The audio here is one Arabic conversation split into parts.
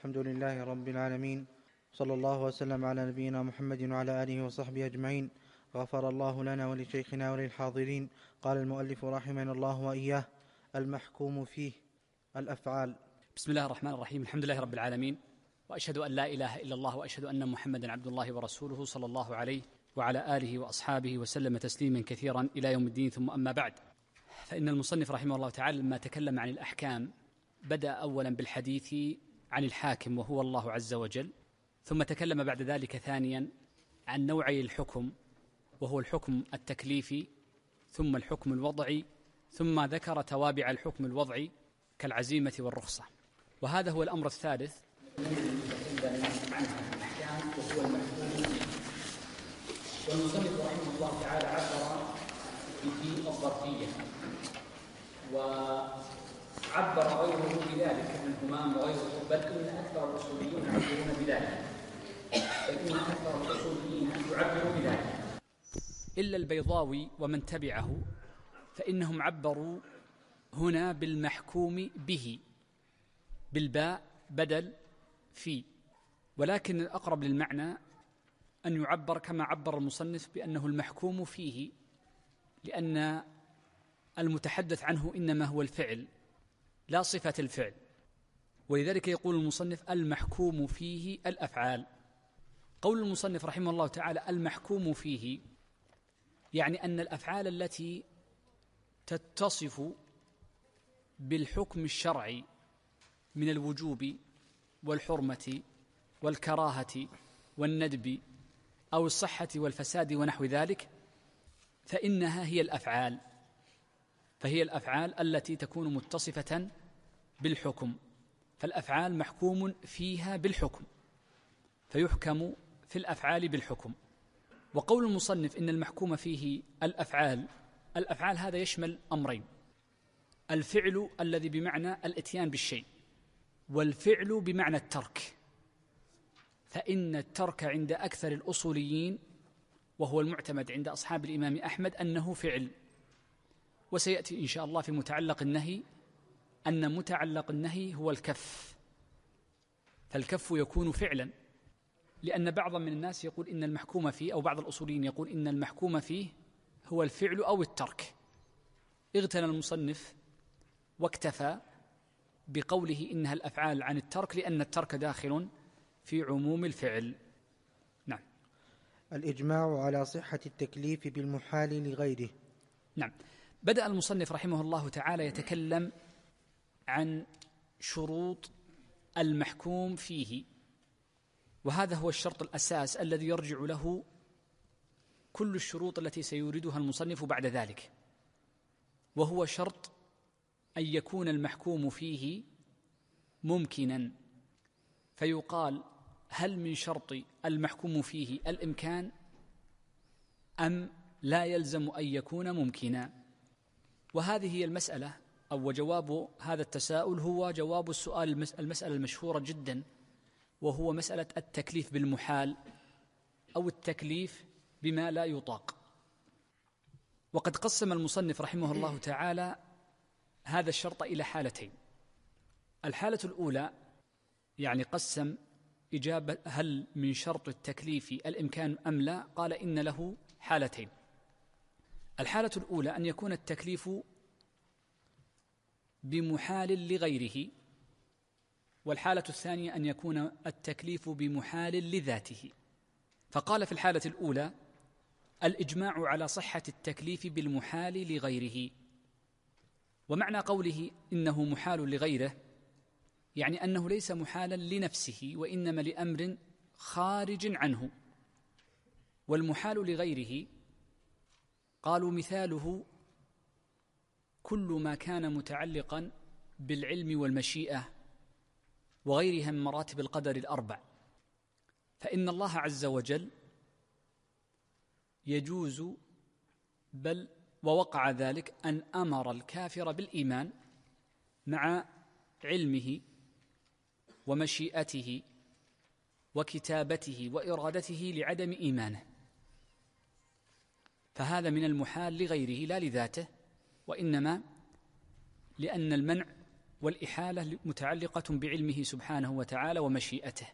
الحمد لله رب العالمين، صلى الله وسلم على نبينا محمد وعلى آله وصحبه أجمعين. غفر الله لنا ولشيخنا وللحاضرين. قال المؤلف رحمنا الله وإياه: المحكوم فيه الأفعال. بسم الله الرحمن الرحيم. الحمد لله رب العالمين، وأشهد أن لا إله إلا الله، وأشهد أن محمدا عبد الله ورسوله، صلى الله عليه وعلى آله وأصحابه وسلم تسليما كثيرا إلى يوم الدين. ثم أما بعد، فإن المصنف رحمه الله تعالى لما تكلم عن الأحكام بدأ أولا بالحديث عن الحاكم وهو الله عز وجل، ثم تكلم بعد ذلك ثانيا عن نوعي الحكم وهو الحكم التكليفي ثم الحكم الوضعي، ثم ذكر توابع الحكم الوضعي كالعزيمة والرخصة. وهذا هو الأمر الثالث والمصنف رحمه الله تعالى عبر به الظرفية، وعبر غيره بذلك من همام وغيره، بل إن أكثر الأصوليين يعبرون بذلك، إلا البيضاوي ومن تبعه فإنهم عبروا هنا بالمحكوم به بالباء بدل في، ولكن الأقرب للمعنى أن يعبر كما عبر المصنف بأنه المحكوم فيه، لأن المتحدث عنه إنما هو الفعل لا صفة الفعل، ولذلك يقول المصنف المحكوم فيه الأفعال. قول المصنف رحمه الله تعالى المحكوم فيه يعني أن الأفعال التي تتصف بالحكم الشرعي من الوجوب والحرمة والكراهة والندب أو الصحة والفساد ونحو ذلك، فإنها هي الأفعال، فهي الأفعال التي تكون متصفة بالحكم، فالأفعال محكوم فيها بالحكم، فيحكم في الأفعال بالحكم. وقول المصنف إن المحكوم فيه الأفعال هذا يشمل أمرين: الفعل الذي بمعنى الاتيان بالشيء، والفعل بمعنى الترك، فإن الترك عند أكثر الأصوليين وهو المعتمد عند أصحاب الإمام أحمد أنه فعل، وسيأتي إن شاء الله في متعلق النهي أن متعلق النهي هو الكف، فالكف يكون فعلا، لأن بعض من الناس يقول إن المحكوم فيه، أو بعض الأصوليين يقول إن المحكوم فيه هو الفعل أو الترك. اغتنى المصنف واكتفى بقوله إنها الأفعال عن الترك، لأن الترك داخل في عموم الفعل. نعم. الإجماع على صحة التكليف بالمحال لغيره. نعم. بدأ المصنف رحمه الله تعالى يتكلم عن شروط المحكوم فيه، وهذا هو الشرط الأساس الذي يرجع له كل الشروط التي سيوردها المصنف بعد ذلك، وهو شرط أن يكون المحكوم فيه ممكنا، فيقال هل من شرط المحكوم فيه الإمكان أم لا يلزم أن يكون ممكنا؟ وهذه هي المسألة، أو جواب هذا التساؤل هو جواب السؤال المسألة المشهورة جدا، وهو مسألة التكليف بالمحال أو التكليف بما لا يطاق. وقد قسم المصنف رحمه الله تعالى هذا الشرط إلى حالتين. الحالة الأولى يعني قسم إجابة هل من شرط التكليف الإمكان أم لا، قال إن له حالتين. الحالة الأولى أن يكون التكليف بمحال لغيره، والحالة الثانية أن يكون التكليف بمحال لذاته. فقال في الحالة الأولى الإجماع على صحة التكليف بالمحال لغيره، ومعنى قوله إنه محال لغيره يعني أنه ليس محالا لنفسه، وإنما لأمر خارج عنه. والمحال لغيره قالوا مثاله كل ما كان متعلقا بالعلم والمشيئة وغيرها من مراتب القدر الأربع، فإن الله عز وجل يجوز بل ووقع ذلك أن أمر الكافر بالإيمان مع علمه ومشيئته وكتابته وإرادته لعدم إيمانه، فهذا من المحال لغيره لا لذاته، وإنما لأن المنع والإحالة متعلقة بعلمه سبحانه وتعالى ومشيئته،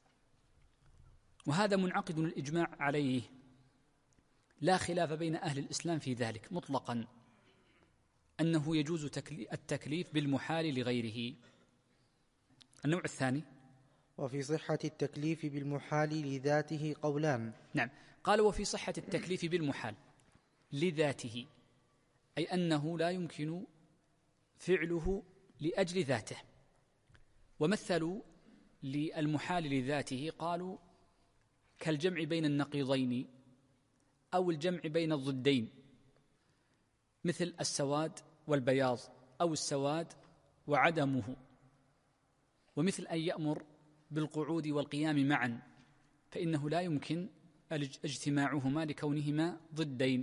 وهذا منعقد الإجماع عليه، لا خلاف بين أهل الإسلام في ذلك مطلقا، أنه يجوز التكليف بالمحال لغيره. النوع الثاني: وفي صحة التكليف بالمحال لذاته قولان. نعم، قال وفي صحة التكليف بالمحال لذاته، أي أنه لا يمكن فعله لأجل ذاته. ومثلوا للمحال لذاته قالوا كالجمع بين النقيضين أو الجمع بين الضدين، مثل السواد والبياض أو السواد وعدمه، ومثل أن يأمر بالقعود والقيام معا، فإنه لا يمكن اجتماعهما لكونهما ضدين.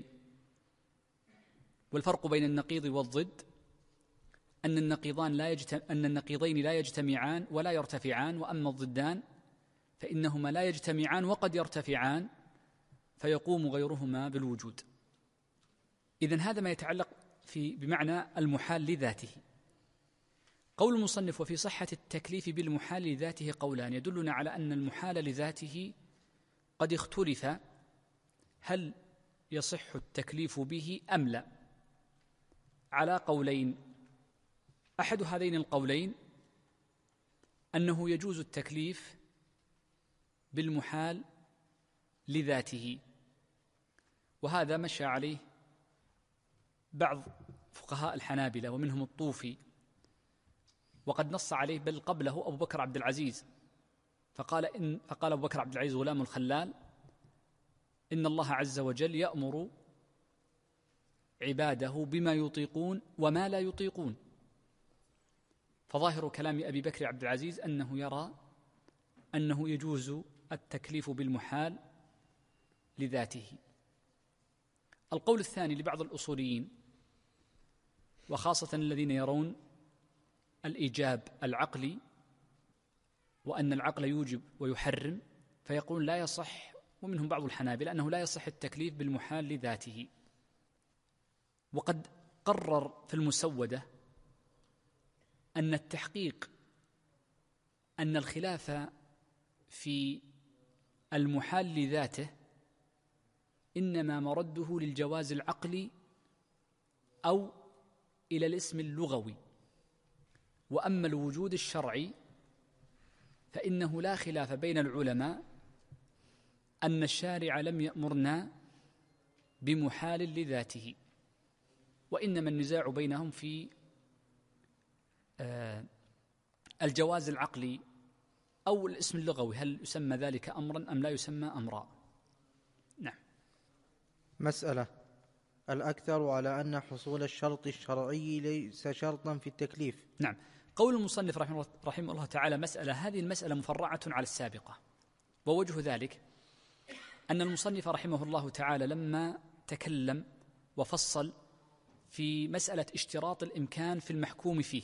والفرق بين النقيض والضد أن النقيضين لا يجتمعان ولا يرتفعان، وأما الضدان فإنهما لا يجتمعان وقد يرتفعان فيقوم غيرهما بالوجود. إذن هذا ما يتعلق بمعنى المحال لذاته. قول المصنف وفي صحة التكليف بالمحال لذاته قولان، يدلنا على أن المحال لذاته قد اختلف هل يصح التكليف به أم لا، على قولين. أحد هذين القولين أنه يجوز التكليف بالمحال لذاته، وهذا مشى عليه بعض فقهاء الحنابلة ومنهم الطوفي، وقد نص عليه بل قبله أبو بكر عبد العزيز، فقال أبو بكر عبد العزيز غلام الخلال: إن الله عز وجل يأمر عباده بما يطيقون وما لا يطيقون. فظاهر كلام أبي بكر عبد العزيز أنه يرى أنه يجوز التكليف بالمحال لذاته. القول الثاني لبعض الأصوليين، وخاصة الذين يرون الإيجاب العقلي وأن العقل يوجب ويحرم، فيقول لا يصح، ومنهم بعض الحنابلة، أنه لا يصح التكليف بالمحال لذاته. وقد قرر في المسودة أن التحقيق أن الخلاف في المحال لذاته إنما مرده للجواز العقلي أو إلى الاسم اللغوي، وأما الوجود الشرعي فإنه لا خلاف بين العلماء أن الشارع لم يأمرنا بمحال لذاته، وإنما النزاع بينهم في الجواز العقلي أو الاسم اللغوي، هل يسمى ذلك أمرا أم لا يسمى أمرا. نعم. مسألة: الأكثر على أن حصول الشرط الشرعي ليس شرطا في التكليف. نعم. قول المصنف رحمه الله تعالى مسألة، هذه المسألة مفرعة على السابقة، ووجه ذلك أن المصنف رحمه الله تعالى لما تكلم وفصل في مسألة اشتراط الإمكان في المحكوم فيه،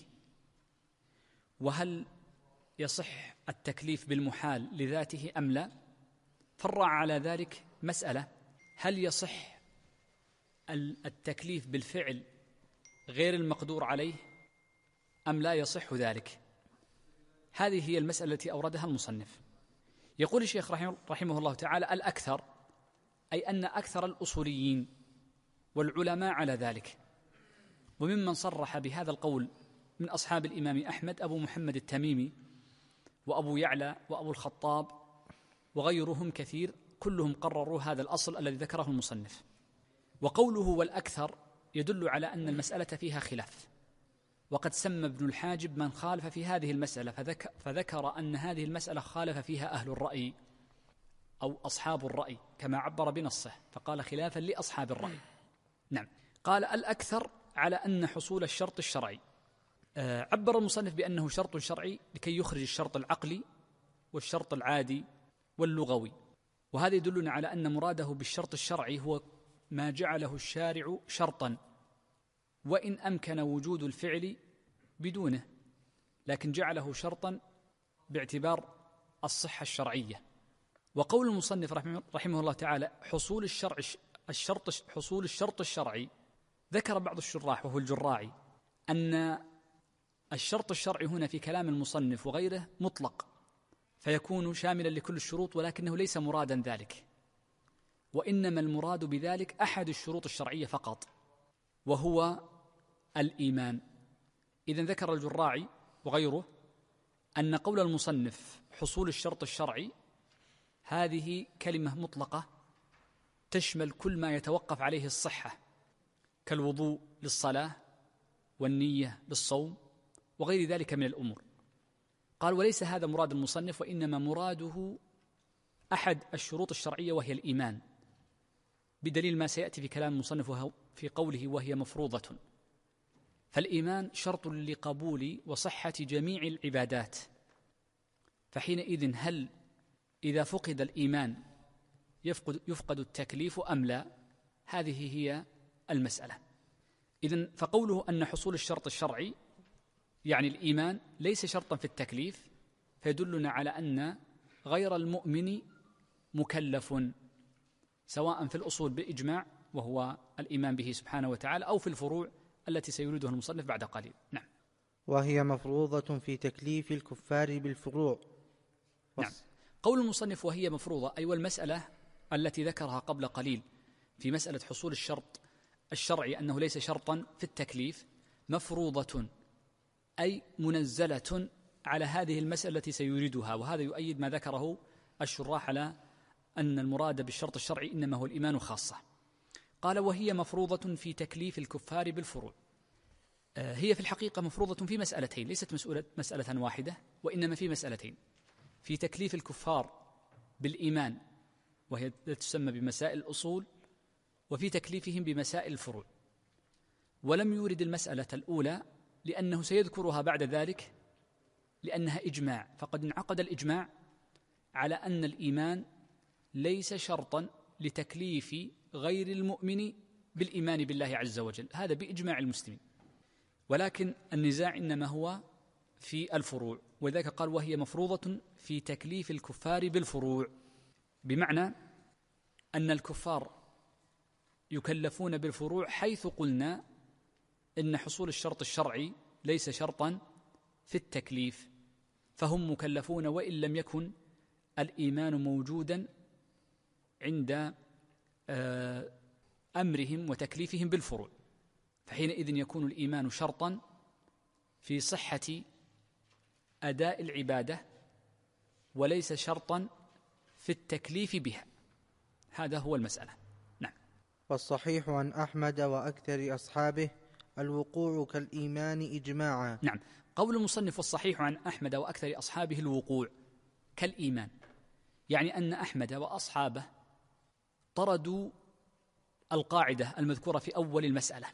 وهل يصح التكليف بالمحال لذاته أم لا، فرع على ذلك مسألة: هل يصح التكليف بالفعل غير المقدور عليه أم لا يصح ذلك؟ هذه هي المسألة التي أوردها المصنف. يقول الشيخ رحمه الله تعالى: الأكثر، أي أن أكثر الأصوليين والعلماء على ذلك، وممن صرح بهذا القول من أصحاب الإمام أحمد أبو محمد التميمي وأبو يعلى وأبو الخطاب وغيرهم كثير، كلهم قرروا هذا الأصل الذي ذكره المصنف. وقوله والأكثر يدل على أن المسألة فيها خلاف، وقد سمى ابن الحاجب من خالف في هذه المسألة فذكر أن هذه المسألة خالف فيها أهل الرأي أو أصحاب الرأي كما عبر بنصه، فقال خلافا لأصحاب الرأي. نعم. قال الأكثر على أن حصول الشرط الشرعي، عبر المصنف بأنه شرط شرعي لكي يخرج الشرط العقلي والشرط العادي واللغوي، وهذا يدلنا على أن مراده بالشرط الشرعي هو ما جعله الشارع شرطا، وإن أمكن وجود الفعل بدونه، لكن جعله شرطا باعتبار الصحة الشرعية. وقول المصنف رحمه الله تعالى حصول الشرط الشرعي، ذكر بعض الشراح وهو الجراعي أن الشرط الشرعي هنا في كلام المصنف وغيره مطلق، فيكون شاملا لكل الشروط، ولكنه ليس مرادا ذلك، وإنما المراد بذلك أحد الشروط الشرعية فقط، وهو الإيمان. إذن ذكر الجراعي وغيره أن قول المصنف حصول الشرط الشرعي هذه كلمة مطلقة تشمل كل ما يتوقف عليه الصحة، كالوضوء للصلاة والنية للصوم وغير ذلك من الأمور. قال وليس هذا مراد المصنف، وإنما مراده أحد الشروط الشرعية وهي الإيمان، بدليل ما سيأتي في كلام المصنف في قوله وهي مفروضة. فالإيمان شرط لقبول وصحة جميع العبادات، فحينئذ هل إذا فقد الإيمان يفقد التكليف أم لا؟ هذه هي المسألة. إذن فقوله أن حصول الشرط الشرعي يعني الإيمان ليس شرطا في التكليف، فيدلنا على أن غير المؤمن مكلف، سواء في الأصول بإجماع وهو الإيمان به سبحانه وتعالى، أو في الفروع التي سيريدها المصنف بعد قليل. نعم. وهي مفروضة في تكليف الكفار بالفروع. نعم. قول المصنف وهي مفروضة، أي والمسألة التي ذكرها قبل قليل في مسألة حصول الشرط الشرعي أنه ليس شرطا في التكليف، مفروضة أي منزلة على هذه المسألة التي سيريدها، وهذا يؤيد ما ذكره الشراح على أن المراد بالشرط الشرعي إنما هو الإيمان خاصة. قال وهي مفروضة في تكليف الكفار بالفروع. هي في الحقيقة مفروضة في مسألتين، ليست مسألة واحدة، وإنما في مسألتين: في تكليف الكفار بالإيمان وهي تسمى بمسائل الأصول، وفي تكليفهم بمسائل الفروع. ولم يورد المسألة الأولى لأنه سيذكرها بعد ذلك لأنها إجماع، فقد انعقد الإجماع على أن الإيمان ليس شرطا لتكليف غير المؤمن بالإيمان بالله عز وجل، هذا بإجماع المسلمين. ولكن النزاع إنما هو في الفروع، وذلك قال وهي مفروضة في تكليف الكفار بالفروع، بمعنى أن الكفار يكلفون بالفروع، حيث قلنا إن حصول الشرط الشرعي ليس شرطا في التكليف، فهم مكلفون وإن لم يكن الإيمان موجودا عند أمرهم وتكليفهم بالفروع، فحينئذ يكون الإيمان شرطا في صحة أداء العبادة وليس شرطا في التكليف بها. هذا هو المسألة. نعم. والصحيح عن أحمد وأكثر أصحابه الوقوع كالإيمان إجماعا. نعم. قول المصنف والصحيح عن أحمد وأكثر أصحابه الوقوع كالإيمان، يعني أن أحمد وأصحابه طردوا القاعدة المذكورة في أول المسألة،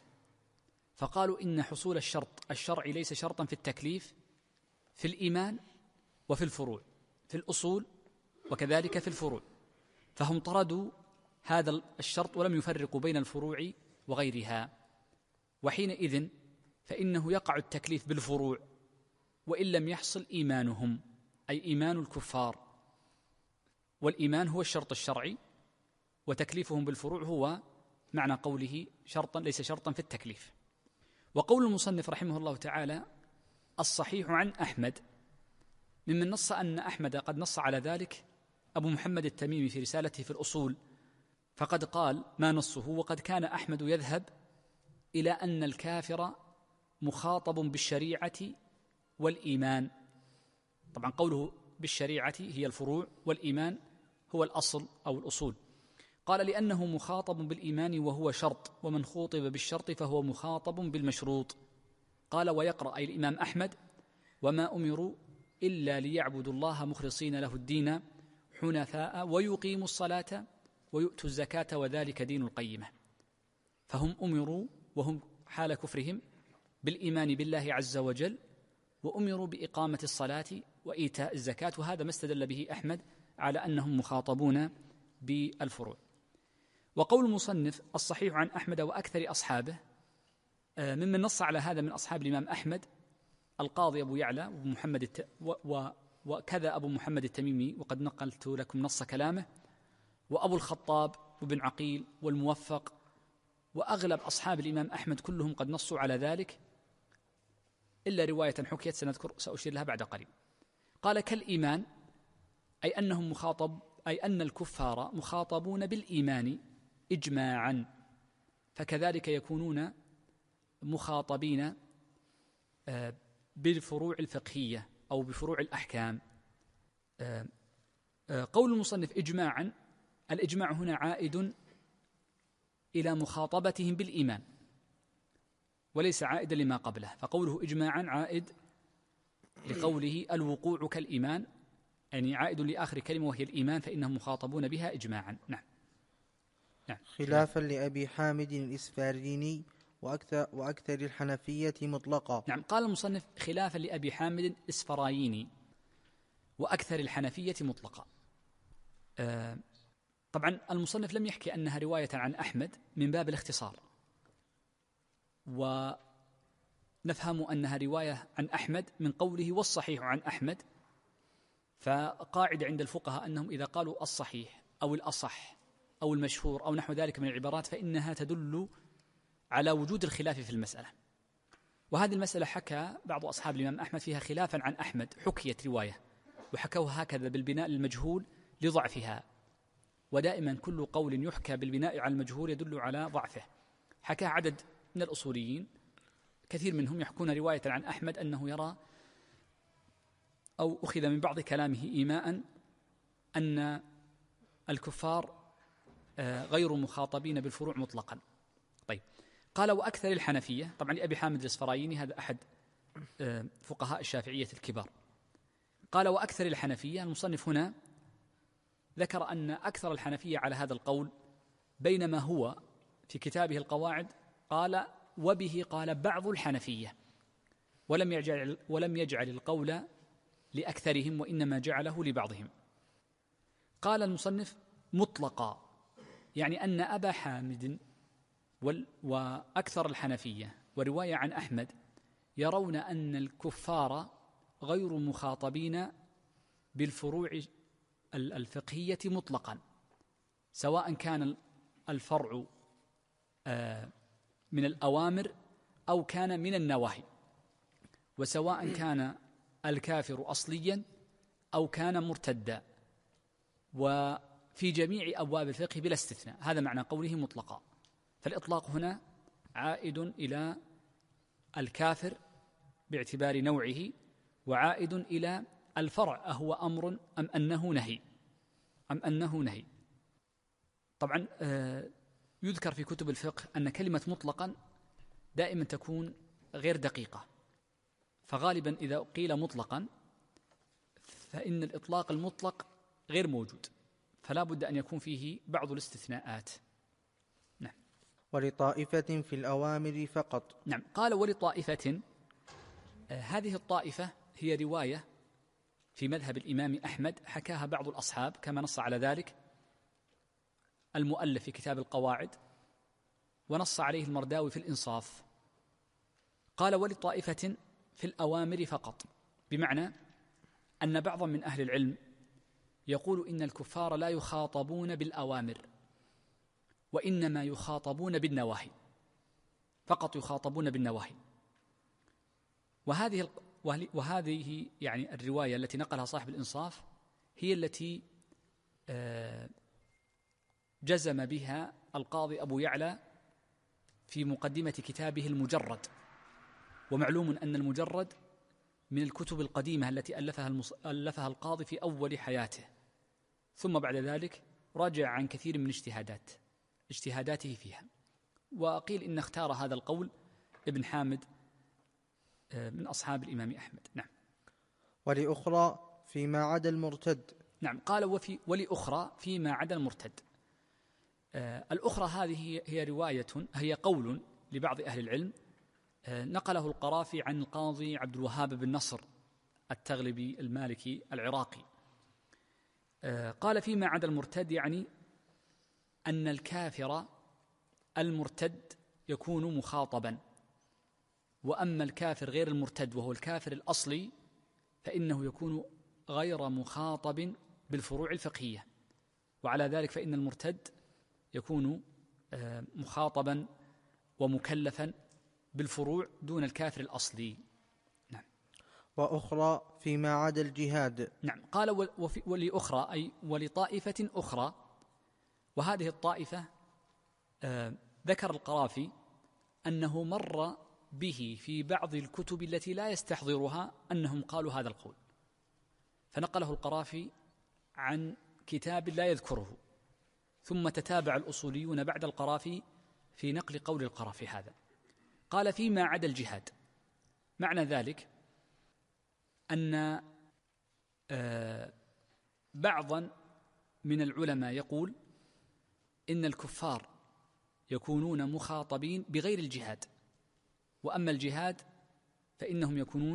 فقالوا إن حصول الشرط الشرعي ليس شرطا في التكليف في الإيمان وفي الفروع، في الأصول وكذلك في الفروع، فهم طردوا هذا الشرط ولم يفرقوا بين الفروع وغيرها، وحينئذ فإنه يقع التكليف بالفروع وإن لم يحصل إيمانهم، أي إيمان الكفار، والإيمان هو الشرط الشرعي، وتكليفهم بالفروع هو معنى قوله شرطا ليس شرطا في التكليف. وقول المصنف رحمه الله تعالى الصحيح عن أحمد، ممن نص أن أحمد قد نص على ذلك أبو محمد التميمي في رسالته في الأصول، فقد قال ما نصه: وقد كان أحمد يذهب إلى أن الكافر مخاطب بالشريعة والإيمان. طبعا قوله بالشريعة هي الفروع، والإيمان هو الأصل أو الأصول. قال لأنه مخاطب بالإيمان وهو شرط، ومن خوطب بالشرط فهو مخاطب بالمشروط. قال ويقرأ أي الإمام أحمد: وما أمروا إلا ليعبدوا الله مخلصين له الدين حنفاء ويقيموا الصلاة ويؤتوا الزكاة وذلك دين القيمة. فهم أمروا وهم حال كفرهم بالإيمان بالله عز وجل، وأمروا بإقامة الصلاة وإيتاء الزكاة، وهذا ما استدل به أحمد على أنهم مخاطبون بالفروع. وقول المصنف الصحيح عن أحمد وأكثر أصحابه، ممن نص على هذا من أصحاب الإمام أحمد القاضي أبو يعلى وكذا أبو محمد التميمي، وقد نقلت لكم نص كلامه، وأبو الخطاب وابن عقيل والموفق، وأغلب أصحاب الإمام أحمد كلهم قد نصوا على ذلك، إلا رواية حكيت سأشير لها بعد قليل. قال كالإيمان، أي أن الكفار مخاطبون بالإيمان إجماعا، فكذلك يكونون مخاطبين بالفروع الفقهية أو بفروع الأحكام. قول المصنف إجماعا، الإجماع هنا عائد إلى مخاطبتهم بالإيمان وليس عائدا لما قبله، فقوله إجماعا عائد لقوله الوقوع كالإيمان، يعني عائد لآخر كلمة وهي الإيمان، فإنهم مخاطبون بها إجماعا. نعم. خلافا لأبي حامد الإسفاريني وأكثر الحنفية مطلقا. نعم، قال المصنف خلافا لأبي حامد الإسفرايني وأكثر الحنفية مطلقا. طبعا المصنف لم يحكي أنها رواية عن أحمد من باب الاختصار، ونفهم أنها رواية عن أحمد من قوله والصحيح عن أحمد، فقاعدة عند الفقهاء أنهم إذا قالوا الصحيح أو الأصح أو المشهور أو نحو ذلك من العبارات فإنها تدل على وجود الخلاف في المسألة. وهذه المسألة حكى بعض أصحاب الإمام أحمد فيها خلافا عن أحمد، حكيت رواية وحكوها هكذا بالبناء للمجهول لضعفها، ودائما كل قول يحكى بالبناء على المجهول يدل على ضعفه. حكى عدد من الأصوليين كثير منهم يحكون رواية عن أحمد أنه يرى أو أخذ من بعض كلامه إيماء أن الكفار غير مخاطبين بالفروع مطلقا. طيب، قال وأكثر الحنفية، طبعا لأبي حامد الإسفرايني هذا أحد فقهاء الشافعية الكبار. قال وأكثر الحنفية، المصنف هنا ذكر أن أكثر الحنفية على هذا القول، بينما هو في كتابه القواعد قال وبه قال بعض الحنفية، ولم يجعل القول لأكثرهم وإنما جعله لبعضهم. قال المصنف مطلقا، يعني أن أبا حامد وأكثر الحنفية ورواية عن أحمد يرون أن الكفار غير مخاطبين بالفروع الفقهية مطلقا، سواء كان الفرع من الأوامر أو كان من النواهي، وسواء كان الكافر أصليا أو كان مرتدا، وفي جميع أبواب الفقه بلا استثناء. هذا معنى قوله مطلقا. فالإطلاق هنا عائد إلى الكافر باعتبار نوعه، وعائد إلى الفرع أهو أمر أم أنه نهي. طبعا يذكر في كتب الفقه أن كلمة مطلقا دائما تكون غير دقيقة، فغالبا إذا قيل مطلقا فإن الإطلاق المطلق غير موجود، فلا بد أن يكون فيه بعض الاستثناءات. نعم. ولطائفة في الأوامر فقط. نعم، قال ولطائفة، هذه الطائفة هي رواية في مذهب الإمام أحمد حكاها بعض الأصحاب كما نص على ذلك المؤلف في كتاب القواعد، ونص عليه المرداوي في الإنصاف. قال ولطائفة في الأوامر فقط، بمعنى أن بعضا من أهل العلم يقول إن الكفار لا يخاطبون بالأوامر، وإنما يخاطبون بالنواهي فقط، يخاطبون بالنواهي. وهذه يعني الرواية التي نقلها صاحب الإنصاف هي التي جزم بها القاضي أبو يعلى في مقدمة كتابه المجرد. ومعلوم أن المجرد من الكتب القديمة التي ألفها القاضي في أول حياته، ثم بعد ذلك راجع عن كثير من اجتهاداته فيها. وقيل إن اختار هذا القول ابن حامد من أصحاب الإمام أحمد. نعم. ولأخرى فيما عدا المرتد. نعم، قال ولأخرى فيما عدا المرتد. الأخرى هذه هي قول لبعض أهل العلم نقله القرافي عن القاضي عبد الوهاب بن نصر التغلبي المالكي العراقي. قال فيما عدا المرتد، يعني أن الكافر المرتد يكون مخاطبا، وأما الكافر غير المرتد وهو الكافر الأصلي فإنه يكون غير مخاطب بالفروع الفقهية. وعلى ذلك فإن المرتد يكون مخاطبا ومكلفا بالفروع دون الكافر الأصلي. وأخرى فيما عدا الجهاد. نعم، قال ولأخرى أي ولطائفة أخرى، وهذه الطائفة ذكر القرافي أنه مر به في بعض الكتب التي لا يستحضرها أنهم قالوا هذا القول، فنقله القرافي عن كتاب لا يذكره، ثم تتابع الأصوليون بعد القرافي في نقل قول القرافي هذا. قال فيما عدا الجهاد، معنى ذلك أن بعضا من العلماء يقول إن الكفار يكونون مخاطبين بغير الجهاد، وأما الجهاد فإنهم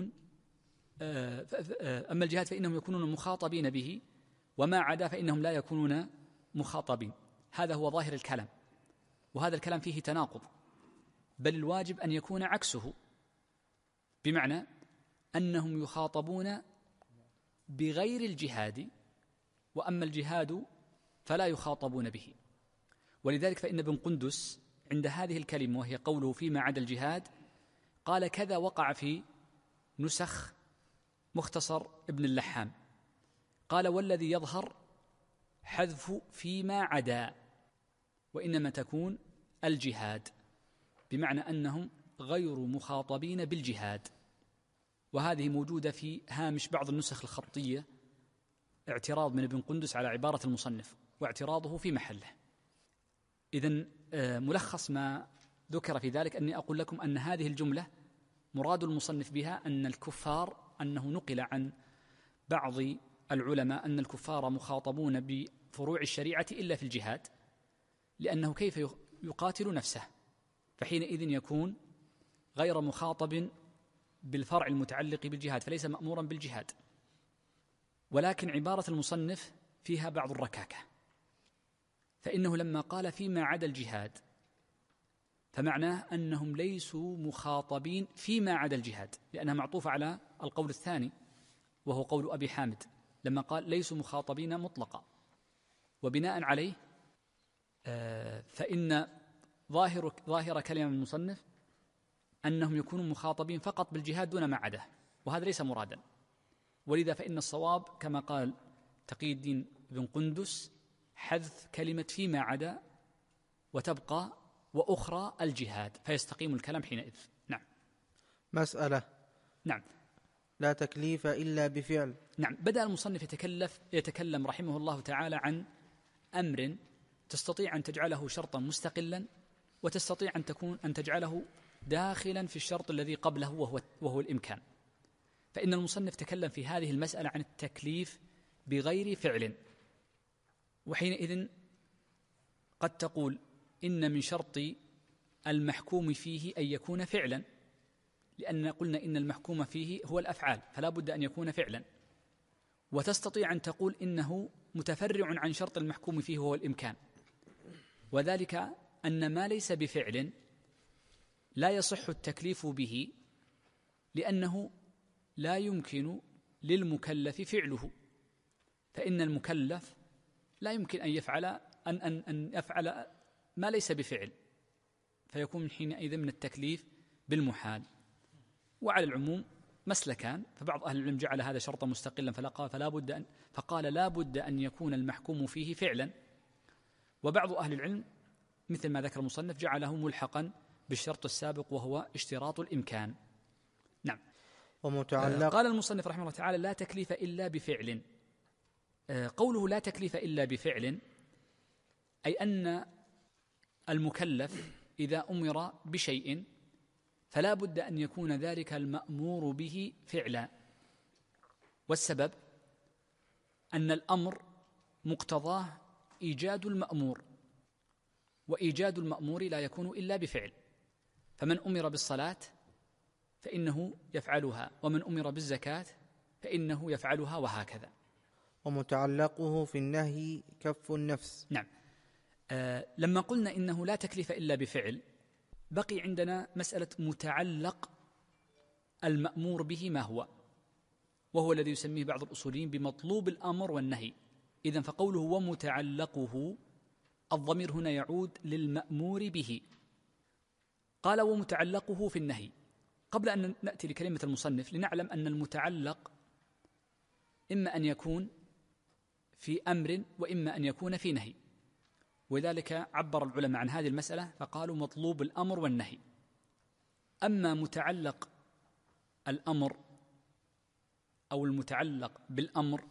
يكونون مخاطبين به، وما عدا فإنهم لا يكونون مخاطبين. هذا هو ظاهر الكلام، وهذا الكلام فيه تناقض، بل الواجب أن يكون عكسه، بمعنى أنهم يخاطبون بغير الجهاد، وأما الجهاد فلا يخاطبون به. ولذلك فإن ابن قندس عند هذه الكلمة وهي قوله فيما عدا الجهاد قال كذا وقع في نسخ مختصر ابن اللحام، قال والذي يظهر حذف فيما عدا، وإنما تكون الجهاد، بمعنى أنهم غير مخاطبين بالجهاد. وهذه موجودة في هامش بعض النسخ الخطية، اعتراض من ابن قندس على عبارة المصنف، واعتراضه في محله. إذن ملخص ما ذكر في ذلك أني أقول لكم أن هذه الجملة مراد المصنف بها أن الكفار، أنه نقل عن بعض العلماء أن الكفار مخاطبون بفروع الشريعة إلا في الجهاد، لأنه كيف يقاتل نفسه، فحينئذ يكون غير مخاطب بالفرع المتعلق بالجهاد، فليس مأمورا بالجهاد. ولكن عبارة المصنف فيها بعض الركاكة، فإنه لما قال فيما عدا الجهاد فمعناه أنهم ليسوا مخاطبين فيما عدا الجهاد، لأنها معطوفة على القول الثاني وهو قول أبي حامد لما قال ليسوا مخاطبين مطلقا. وبناء عليه فإن ظاهر كلمة المصنف أنهم يكونوا مخاطبين فقط بالجهاد دون ما عداه، وهذا ليس مرادا. ولذا فإن الصواب كما قال تقي الدين بن قندس حذف كلمة فيما عدا وتبقى وأخرى الجهاد، فيستقيم الكلام حينئذ. نعم. مسألة. نعم. لا تكليف إلا بفعل. نعم. بدأ المصنف يتكلم رحمه الله تعالى عن أمر تستطيع أن تجعله شرطا مستقلا، وتستطيع أن تجعله داخلا في الشرط الذي قبله وهو الإمكان. فإن المصنف تكلم في هذه المسألة عن التكليف بغير فعل، وحينئذ قد تقول إن من شرط المحكوم فيه أن يكون فعلا، لأن قلنا إن المحكوم فيه هو الأفعال، فلا بد أن يكون فعلا. وتستطيع أن تقول إنه متفرع عن شرط المحكوم فيه وهو الإمكان، وذلك أن ما ليس بفعل لا يصح التكليف به، لأنه لا يمكن للمكلف فعله، فإن المكلف لا يمكن أن يفعل ما ليس بفعل، فيكون حينئذ من التكليف بالمحال. وعلى العموم مسلكان، فبعض أهل العلم جعل هذا شرطا مستقلا فقال لا بد أن يكون المحكوم فيه فعلا، وبعض أهل العلم مثل ما ذكر المصنف جعله ملحقا بالشرط السابق وهو اشتراط الإمكان. نعم. قال المصنف رحمه الله تعالى لا تكليف إلا بفعل. قوله لا تكليف إلا بفعل أي أن المكلف إذا أمر بشيء فلا بد أن يكون ذلك المأمور به فعلا، والسبب أن الأمر مقتضاه إيجاد المأمور، وإيجاد المأمور لا يكون إلا بفعل. فمن أمر بالصلاة فإنه يفعلها، ومن أمر بالزكاة فإنه يفعلها، وهكذا. ومتعلقه في النهي كف النفس. نعم. لما قلنا إنه لا تكليف إلا بفعل، بقي عندنا مسألة متعلق المأمور به ما هو، وهو الذي يسميه بعض الأصوليين بمطلوب الأمر والنهي. إذن فقوله ومتعلقه الضمير هنا يعود للمأمور به. قال ومتعلقه في النهي، قبل أن نأتي لكلمة المصنف لنعلم أن المتعلق إما أن يكون في أمر وإما أن يكون في نهي، ولذلك عبر العلماء عن هذه المسألة فقالوا مطلوب الأمر والنهي. أما متعلق الأمر أو المتعلق بالأمر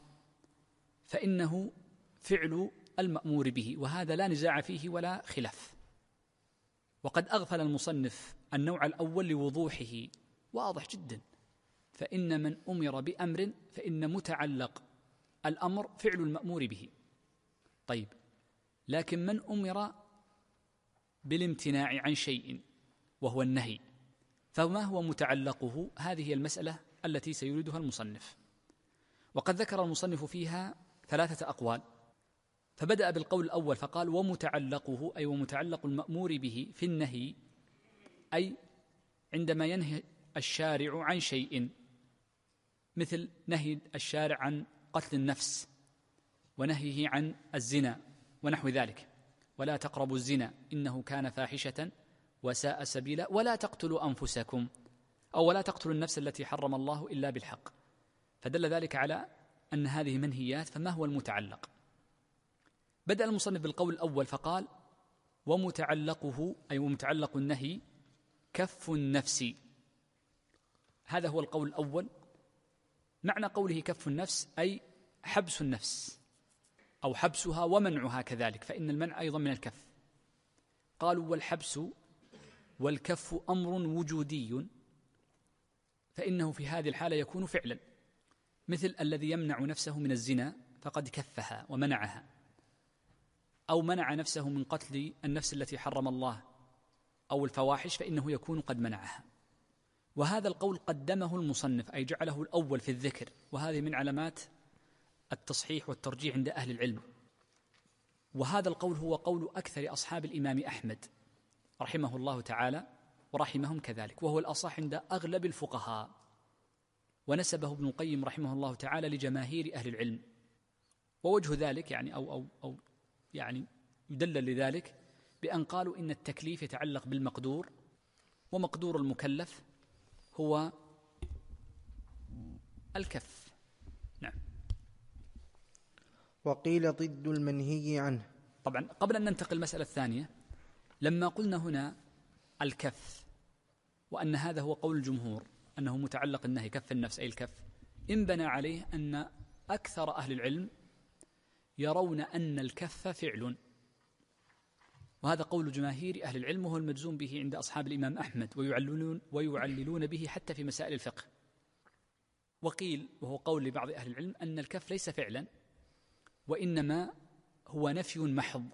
فإنه فعل المأمور به، وهذا لا نزاع فيه ولا خلاف. وقد أغفل المصنف النوع الأول لوضوحه، واضح جدا، فإن من أمر بأمر فإن متعلق الأمر فعل المأمور به. طيب، لكن من أمر بالامتناع عن شيء وهو النهي فما هو متعلقه؟ هذه هي المسألة التي سيريدها المصنف. وقد ذكر المصنف فيها 3 أقوال، فبدأ بالقول الأول فقال ومتعلقه، أي ومتعلق المأمور به في النهي، أي عندما ينهي الشارع عن شيء، مثل نهي الشارع عن قتل النفس ونهيه عن الزنا ونحو ذلك، ولا تقربوا الزنا إنه كان فاحشة وساء سبيلا، ولا تقتلوا أنفسكم، أو ولا تقتلوا النفس التي حرم الله إلا بالحق، فدل ذلك على أن هذه منهيات. فما هو المتعلق؟ بدأ المصنف بالقول الأول فقال ومتعلقه، أي ومتعلق النهي كف النفس. هذا هو القول الأول. معنى قوله كف النفس أي حبس النفس أو حبسها ومنعها كذلك، فإن المنع أيضا من الكف. قالوا والحبس والكف أمر وجودي، فإنه في هذه الحالة يكون فعلا، مثل الذي يمنع نفسه من الزنا فقد كفها ومنعها، أو منع نفسه من قتل النفس التي حرم الله أو الفواحش فإنه يكون قد منعها. وهذا القول قدمه المصنف، أي جعله الأول في الذكر، وهذه من علامات التصحيح والترجيح عند أهل العلم. وهذا القول هو قول أكثر أصحاب الإمام أحمد رحمه الله تعالى ورحمهم كذلك، وهو الأصح عند أغلب الفقهاء، ونسبه ابن القيم رحمه الله تعالى لجماهير أهل العلم. ووجه ذلك يعني أو يعني يدلل لذلك بأن قالوا إن التكليف يتعلق بالمقدور، ومقدور المكلف هو الكف. نعم. وقيل ضد المنهي عنه. طبعا قبل أن ننتقل المسألة الثانية، لما قلنا هنا الكف وأن هذا هو قول الجمهور أنه متعلق النهي كف النفس أي الكف، انبنى عليه أن أكثر أهل العلم يرون أن الكف فعل، وهذا قول جماهير أهل العلم، وهو المجزوم به عند أصحاب الإمام أحمد، ويعللون به حتى في مسائل الفقه. وقيل، وهو قول لبعض أهل العلم، أن الكف ليس فعلا وإنما هو نفي محض،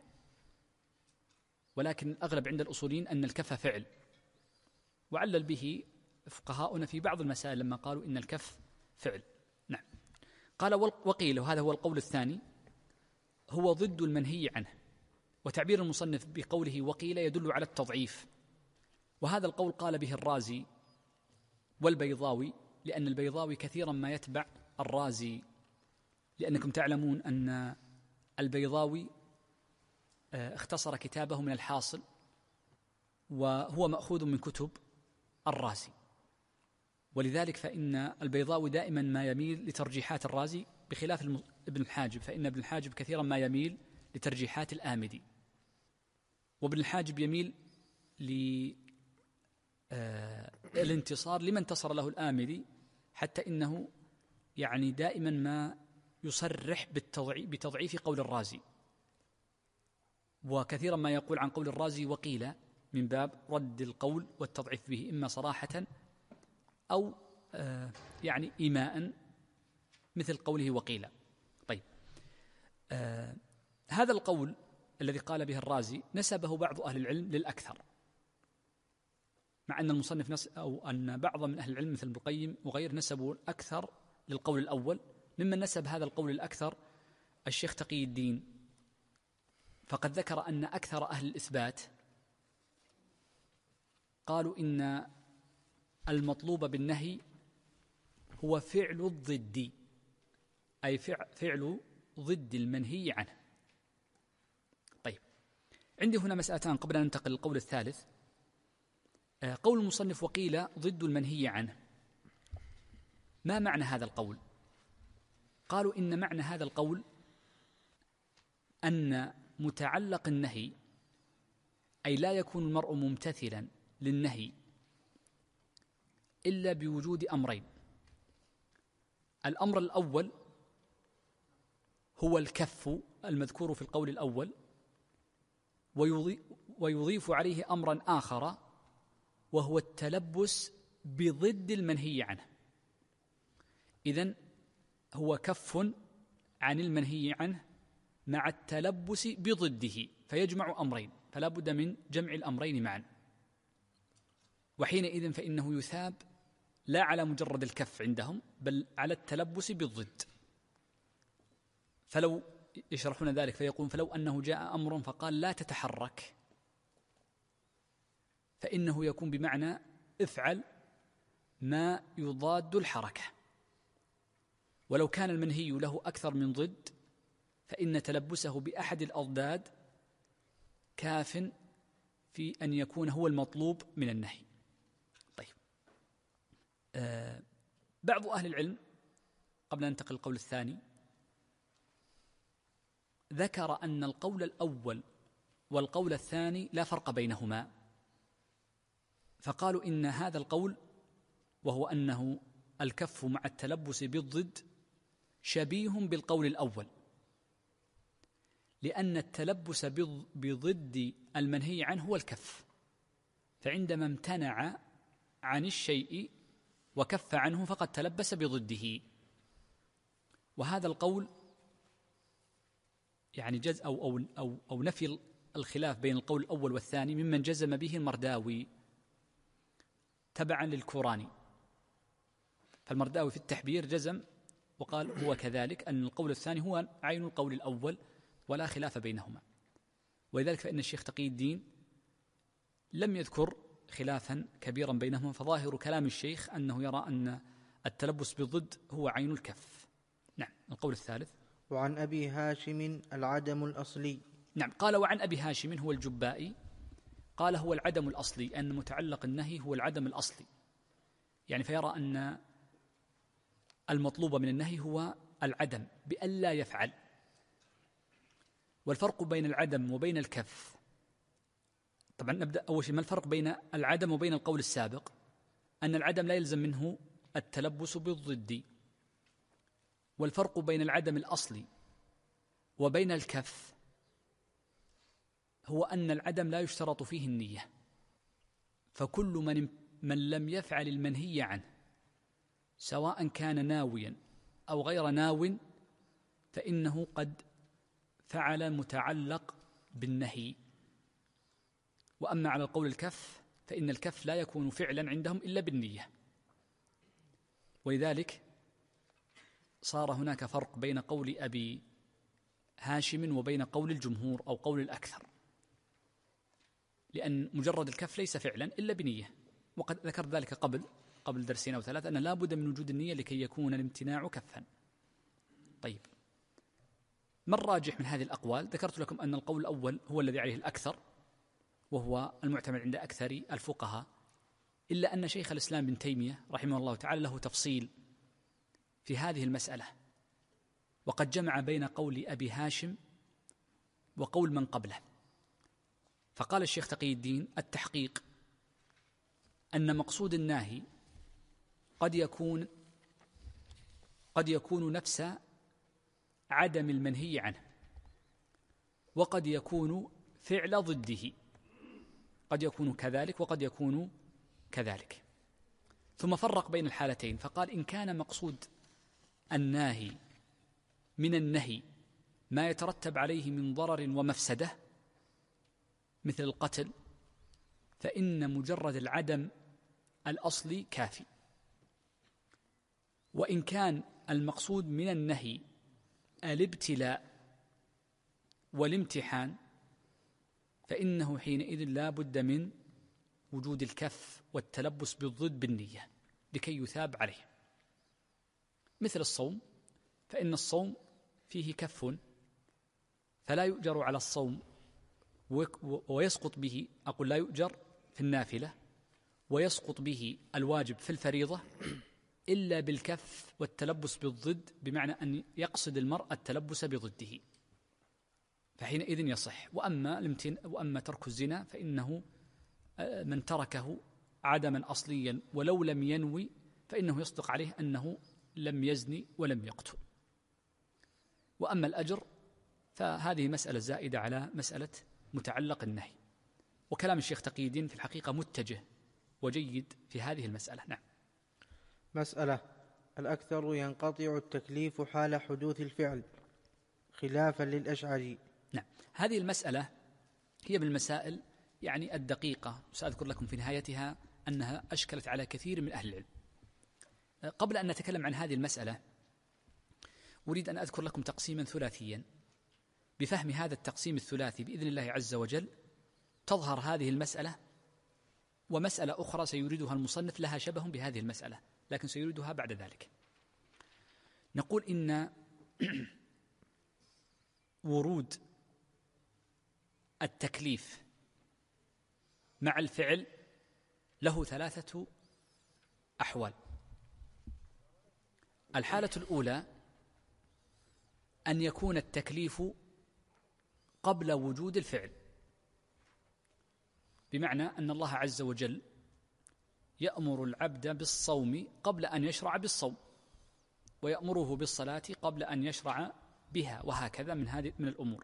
ولكن الأغلب عند الأصوليين أن الكف فعل، وعلل به فقهاؤنا في بعض المسائل لما قالوا إن الكف فعل. نعم. قال وقيل، وهذا هو القول الثاني، هو ضد المنهي عنه. وتعبير المصنف بقوله وقيل يدل على التضعيف، وهذا القول قال به الرازي والبيضاوي، لأن البيضاوي كثيرا ما يتبع الرازي، لأنكم تعلمون أن البيضاوي اختصر كتابه من الحاصل، وهو مأخوذ من كتب الرازي، ولذلك فإن البيضاوي دائما ما يميل لترجيحات الرازي، بخلاف ابن الحاجب، فإن ابن الحاجب كثيرا ما يميل لترجيحات الآمدي، وابن الحاجب يميل للانتصار لمن انتصر له الآمدي، حتى إنه يعني دائما ما يصرح بتضعيف قول الرازي، وكثيرا ما يقول عن قول الرازي وقيل من باب رد القول والتضعيف به، إما صراحة أو يعني إيماء، مثل قوله وقيل. طيب، هذا القول الذي قال به الرازي نسبه بعض أهل العلم للأكثر، مع أن المصنف أو أن بعض من أهل العلم مثل ابن القيم وغير نسبوا الأكثر للقول الأول. ممن نسب هذا القول الأكثر الشيخ تقي الدين، فقد ذكر أن أكثر أهل الإثبات قالوا إن المطلوب بالنهي هو فعل الضد، أي فعل ضد المنهي عنه. طيب، عندي هنا مسألتان قبل أن ننتقل للقول الثالث. قول المصنف وقيل ضد المنهي عنه. ما معنى هذا القول؟ قالوا إن معنى هذا القول أن متعلق النهي، أي لا يكون المرء ممتثلا للنهي إلا بوجود أمرين. الأمر الأول هو الكف المذكور في القول الأول، ويضيف عليه أمرا آخر وهو التلبس بضد المنهي عنه. إذن هو كف عن المنهي عنه مع التلبس بضده، فيجمع أمرين، فلا بد من جمع الأمرين معا. وحينئذ فإنه يثاب لا على مجرد الكف عندهم، بل على التلبس بالضد. فلو يشرحون ذلك فيقول فلو أنه جاء أمر فقال لا تتحرك، فإنه يكون بمعنى افعل ما يضاد الحركة. ولو كان المنهي له أكثر من ضد فإن تلبسه بأحد الأضداد كاف في أن يكون هو المطلوب من النهي. طيب، بعض أهل العلم قبل أن ننتقل القول الثاني ذكر أن القول الأول والقول الثاني لا فرق بينهما، فقالوا إن هذا القول وهو أنه الكف مع التلبس بالضد شبيه بالقول الأول، لأن التلبس بضد المنهي عنه هو الكف، فعندما امتنع عن الشيء وكف عنه فقد تلبس بضده. وهذا القول يعني جز أو نفي الخلاف بين القول الأول والثاني ممن جزم به المرداوي تبعا للكوراني. فالمرداوي في التحبير جزم وقال هو كذلك أن القول الثاني هو عين القول الأول ولا خلاف بينهما. ولذلك فإن الشيخ تقي الدين لم يذكر خلافا كبيرا بينهما، فظاهر كلام الشيخ أنه يرى أن التلبس بالضد هو عين الكف. نعم. القول الثالث وعن أبي هاشم العدم الأصلي. نعم، قال وعن أبي هاشم هو الجبائي قال هو العدم الأصلي، أن متعلق النهي هو العدم الأصلي، يعني فيرى أن المطلوب من النهي هو العدم بأن لا يفعل. والفرق بين العدم وبين الكف، طبعا نبدأ أول شيء ما الفرق بين العدم وبين القول السابق؟ أن العدم لا يلزم منه التلبس بالضد. والفرق بين العدم الأصلي وبين الكف هو أن العدم لا يشترط فيه النية، فكل من لم يفعل المنهي عنه سواء كان ناويا أو غير ناو فإنه قد فعل متعلق بالنهي. وأما على القول الكف فإن الكف لا يكون فعلا عندهم إلا بالنية. ولذلك صار هناك فرق بين قول أبي هاشم وبين قول الجمهور أو قول الأكثر، لأن مجرد الكف ليس فعلا إلا بنية. وقد ذكرت ذلك قبل درسين أو ثلاثة أن لا بد من وجود النية لكي يكون الامتناع كفا. طيب، ما الراجح من هذه الأقوال؟ ذكرت لكم أن القول الأول هو الذي عليه الأكثر وهو المعتمد عند أكثر الفقهاء، إلا أن شيخ الإسلام بن تيمية رحمه الله تعالى له تفصيل في هذه المسألة، وقد جمع بين قول أبي هاشم وقول من قبله. فقال الشيخ تقي الدين التحقيق أن مقصود الناهي قد يكون نفس عدم المنهي عنه، وقد يكون فعل ضده، قد يكون كذلك وقد يكون كذلك. ثم فرق بين الحالتين فقال إن كان مقصود الناهي من النهي ما يترتب عليه من ضرر ومفسدة مثل القتل فإن مجرد العدم الأصلي كافي. وإن كان المقصود من النهي الابتلاء والامتحان فإنه حينئذ لا بد من وجود الكف والتلبس بالضد بالنية لكي يثاب عليه. مثل الصوم، فإن الصوم فيه كف فلا يؤجر على الصوم ويسقط به، أقول لا يؤجر في النافلة ويسقط به الواجب في الفريضة إلا بالكف والتلبس بالضد، بمعنى أن يقصد المرء التلبس بضده، فحينئذ يصح. وأما ترك الزنا فإنه من تركه عدما أصليا ولو لم ينوي فإنه يصدق عليه أنه لم يزني ولم يقتل. وأما الأجر فهذه مسألة زائدة على مسألة متعلق النهي، وكلام الشيخ تقي الدين في الحقيقة متجه وجيد في هذه المسألة. نعم. مسألة: الأكثر ينقطع التكليف حال حدوث الفعل خلافا للأشعري. نعم، هذه المسألة هي من المسائل يعني الدقيقة، سأذكر لكم في نهايتها أنها أشكلت على كثير من أهل العلم. قبل أن نتكلم عن هذه المسألة أريد أن أذكر لكم تقسيما ثلاثيا. بفهم هذا التقسيم الثلاثي بإذن الله عز وجل تظهر هذه المسألة، ومسألة أخرى سيريدها المصنف لها شبه بهذه المسألة لكن سيريدها بعد ذلك. نقول إن ورود التكليف مع الفعل له ثلاثة أحوال. الحالة الأولى أن يكون التكليف قبل وجود الفعل، بمعنى أن الله عز وجل يأمر العبد بالصوم قبل أن يشرع بالصوم، ويأمره بالصلاة قبل أن يشرع بها، وهكذا من الأمور.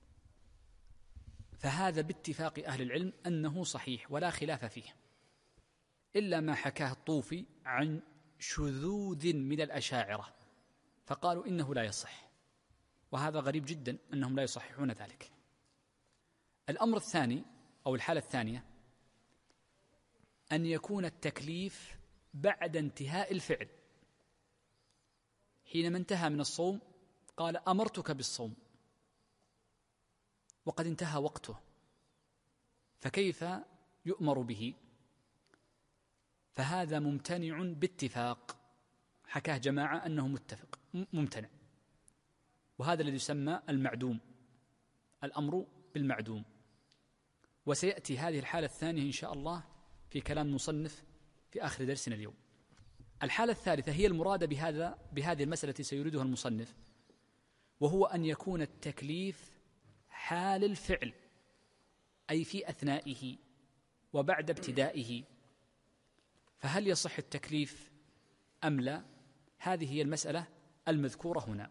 فهذا باتفاق أهل العلم أنه صحيح ولا خلاف فيه، إلا ما حكاه الطوفي عن شذوذ من الأشاعرة فقالوا إنه لا يصح، وهذا غريب جدا أنهم لا يصححون ذلك. الأمر الثاني أو الحالة الثانية أن يكون التكليف بعد انتهاء الفعل، حينما انتهى من الصوم قال أمرتك بالصوم وقد انتهى وقته، فكيف يؤمر به؟ فهذا ممتنع باتفاق، حكاه جماعة أنه ممتنع، وهذا الذي يسمى المعدوم، الأمر بالمعدوم. وسيأتي هذه الحالة الثانية إن شاء الله في كلام مصنف في آخر درسنا اليوم. الحالة الثالثة هي المرادة بهذه المسألة التي سيريدها المصنف، وهو أن يكون التكليف حال الفعل، أي في أثنائه وبعد ابتدائه. فهل يصح التكليف أم لا؟ هذه هي المسألة المذكورة هنا.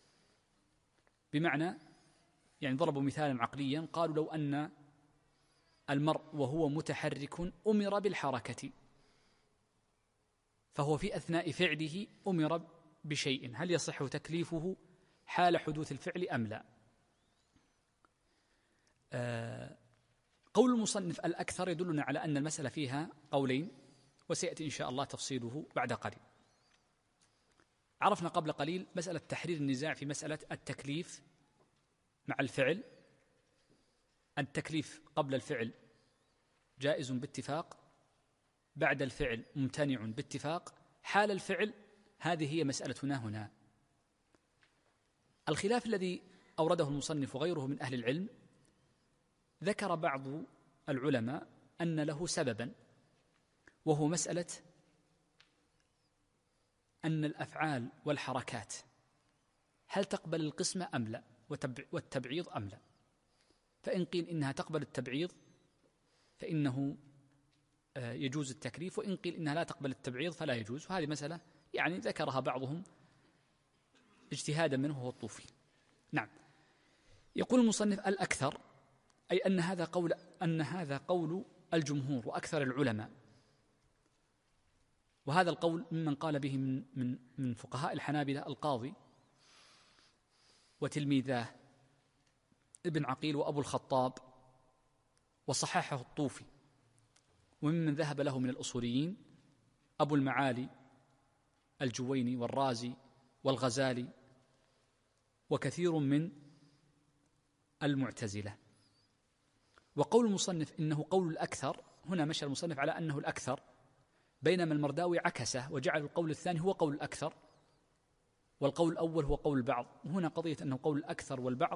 بمعنى يعني ضربوا مثالا عقليا، قالوا لو أن المرء وهو متحرك أمر بالحركة، فهو في أثناء فعله أمر بشيء، هل يصح تكليفه حال حدوث الفعل أم لا؟ قول المصنف الأكثر يدلنا على أن المسألة فيها قولين، وسيأتي إن شاء الله تفصيله بعد قليل. عرفنا قبل قليل مسألة تحرير النزاع في مسألة التكليف مع الفعل. التكليف قبل الفعل جائز باتفاق، بعد الفعل ممتنع باتفاق، حال الفعل هذه هي مسألتنا هنا. الخلاف الذي أورده المصنف وغيره من أهل العلم، ذكر بعض العلماء أن له سببا، وهو مسألة أن الأفعال والحركات هل تقبل القسمة أم لا، والتبعيض أم لا. فإن قيل إنها تقبل التبعيض فإنه يجوز التكليف، وإن قيل إنها لا تقبل التبعيض فلا يجوز. وهذه مسألة يعني ذكرها بعضهم اجتهادا منه هو الطوفي. نعم. يقول المصنف الأكثر، أي أن هذا قول الجمهور وأكثر العلماء، وهذا القول ممن قال به من فقهاء الحنابلة القاضي وتلميذاه ابن عقيل وأبو الخطاب، وصححه الطوفي. وممن ذهب له من الأصوليين أبو المعالي الجويني والرازي والغزالي وكثير من المعتزلة. وقول المصنف إنه قول الأكثر، هنا مشى المصنف على أنه الأكثر، بينما المرداوي عكسه وجعل القول الثاني هو قول الأكثر والقول الأول هو قول البعض. هنا قضية أنه قول الأكثر والبعض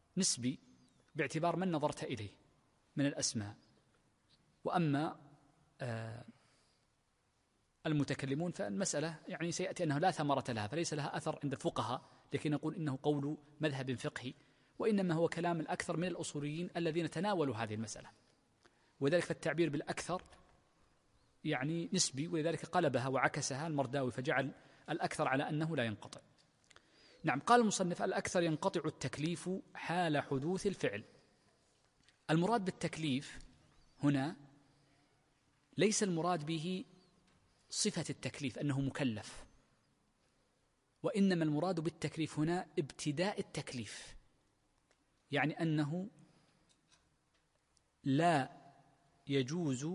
باعتبار من نظرت إليه من الأسماء. وأما المتكلمون فالمسألة يعني سيأتي أنه لا ثمرة لها، فليس لها أثر عند الفقهاء لكي نقول إنه قول مذهب فقهي، وإنما هو كلام الأكثر من الأصوليين الذين تناولوا هذه المسألة، ولذلك فالتعبير بالأكثر يعني نسبي، ولذلك قلبها وعكسها المرداوي فجعل الأكثر على أنه لا ينقطع. نعم، قال المصنف: الأكثر ينقطع التكليف حال حدوث الفعل. المراد بالتكليف هنا ليس المراد به صفة التكليف أنه مكلف، وإنما المراد بالتكليف هنا ابتداء التكليف، يعني أنه لا يجوز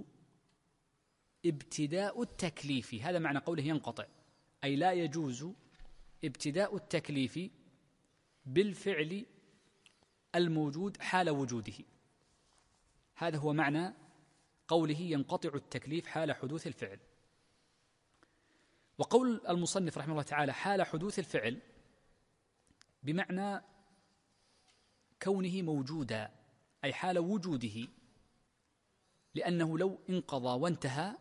ابتداء التكليف. هذا معنى قوله ينقطع، أي لا يجوز ابتداء التكليف بالفعل الموجود حال وجوده. هذا هو معنى قوله ينقطع التكليف حال حدوث الفعل. وقول المصنف رحمه الله تعالى حال حدوث الفعل بمعنى كونه موجودا، أي حال وجوده، لأنه لو انقضى وانتهى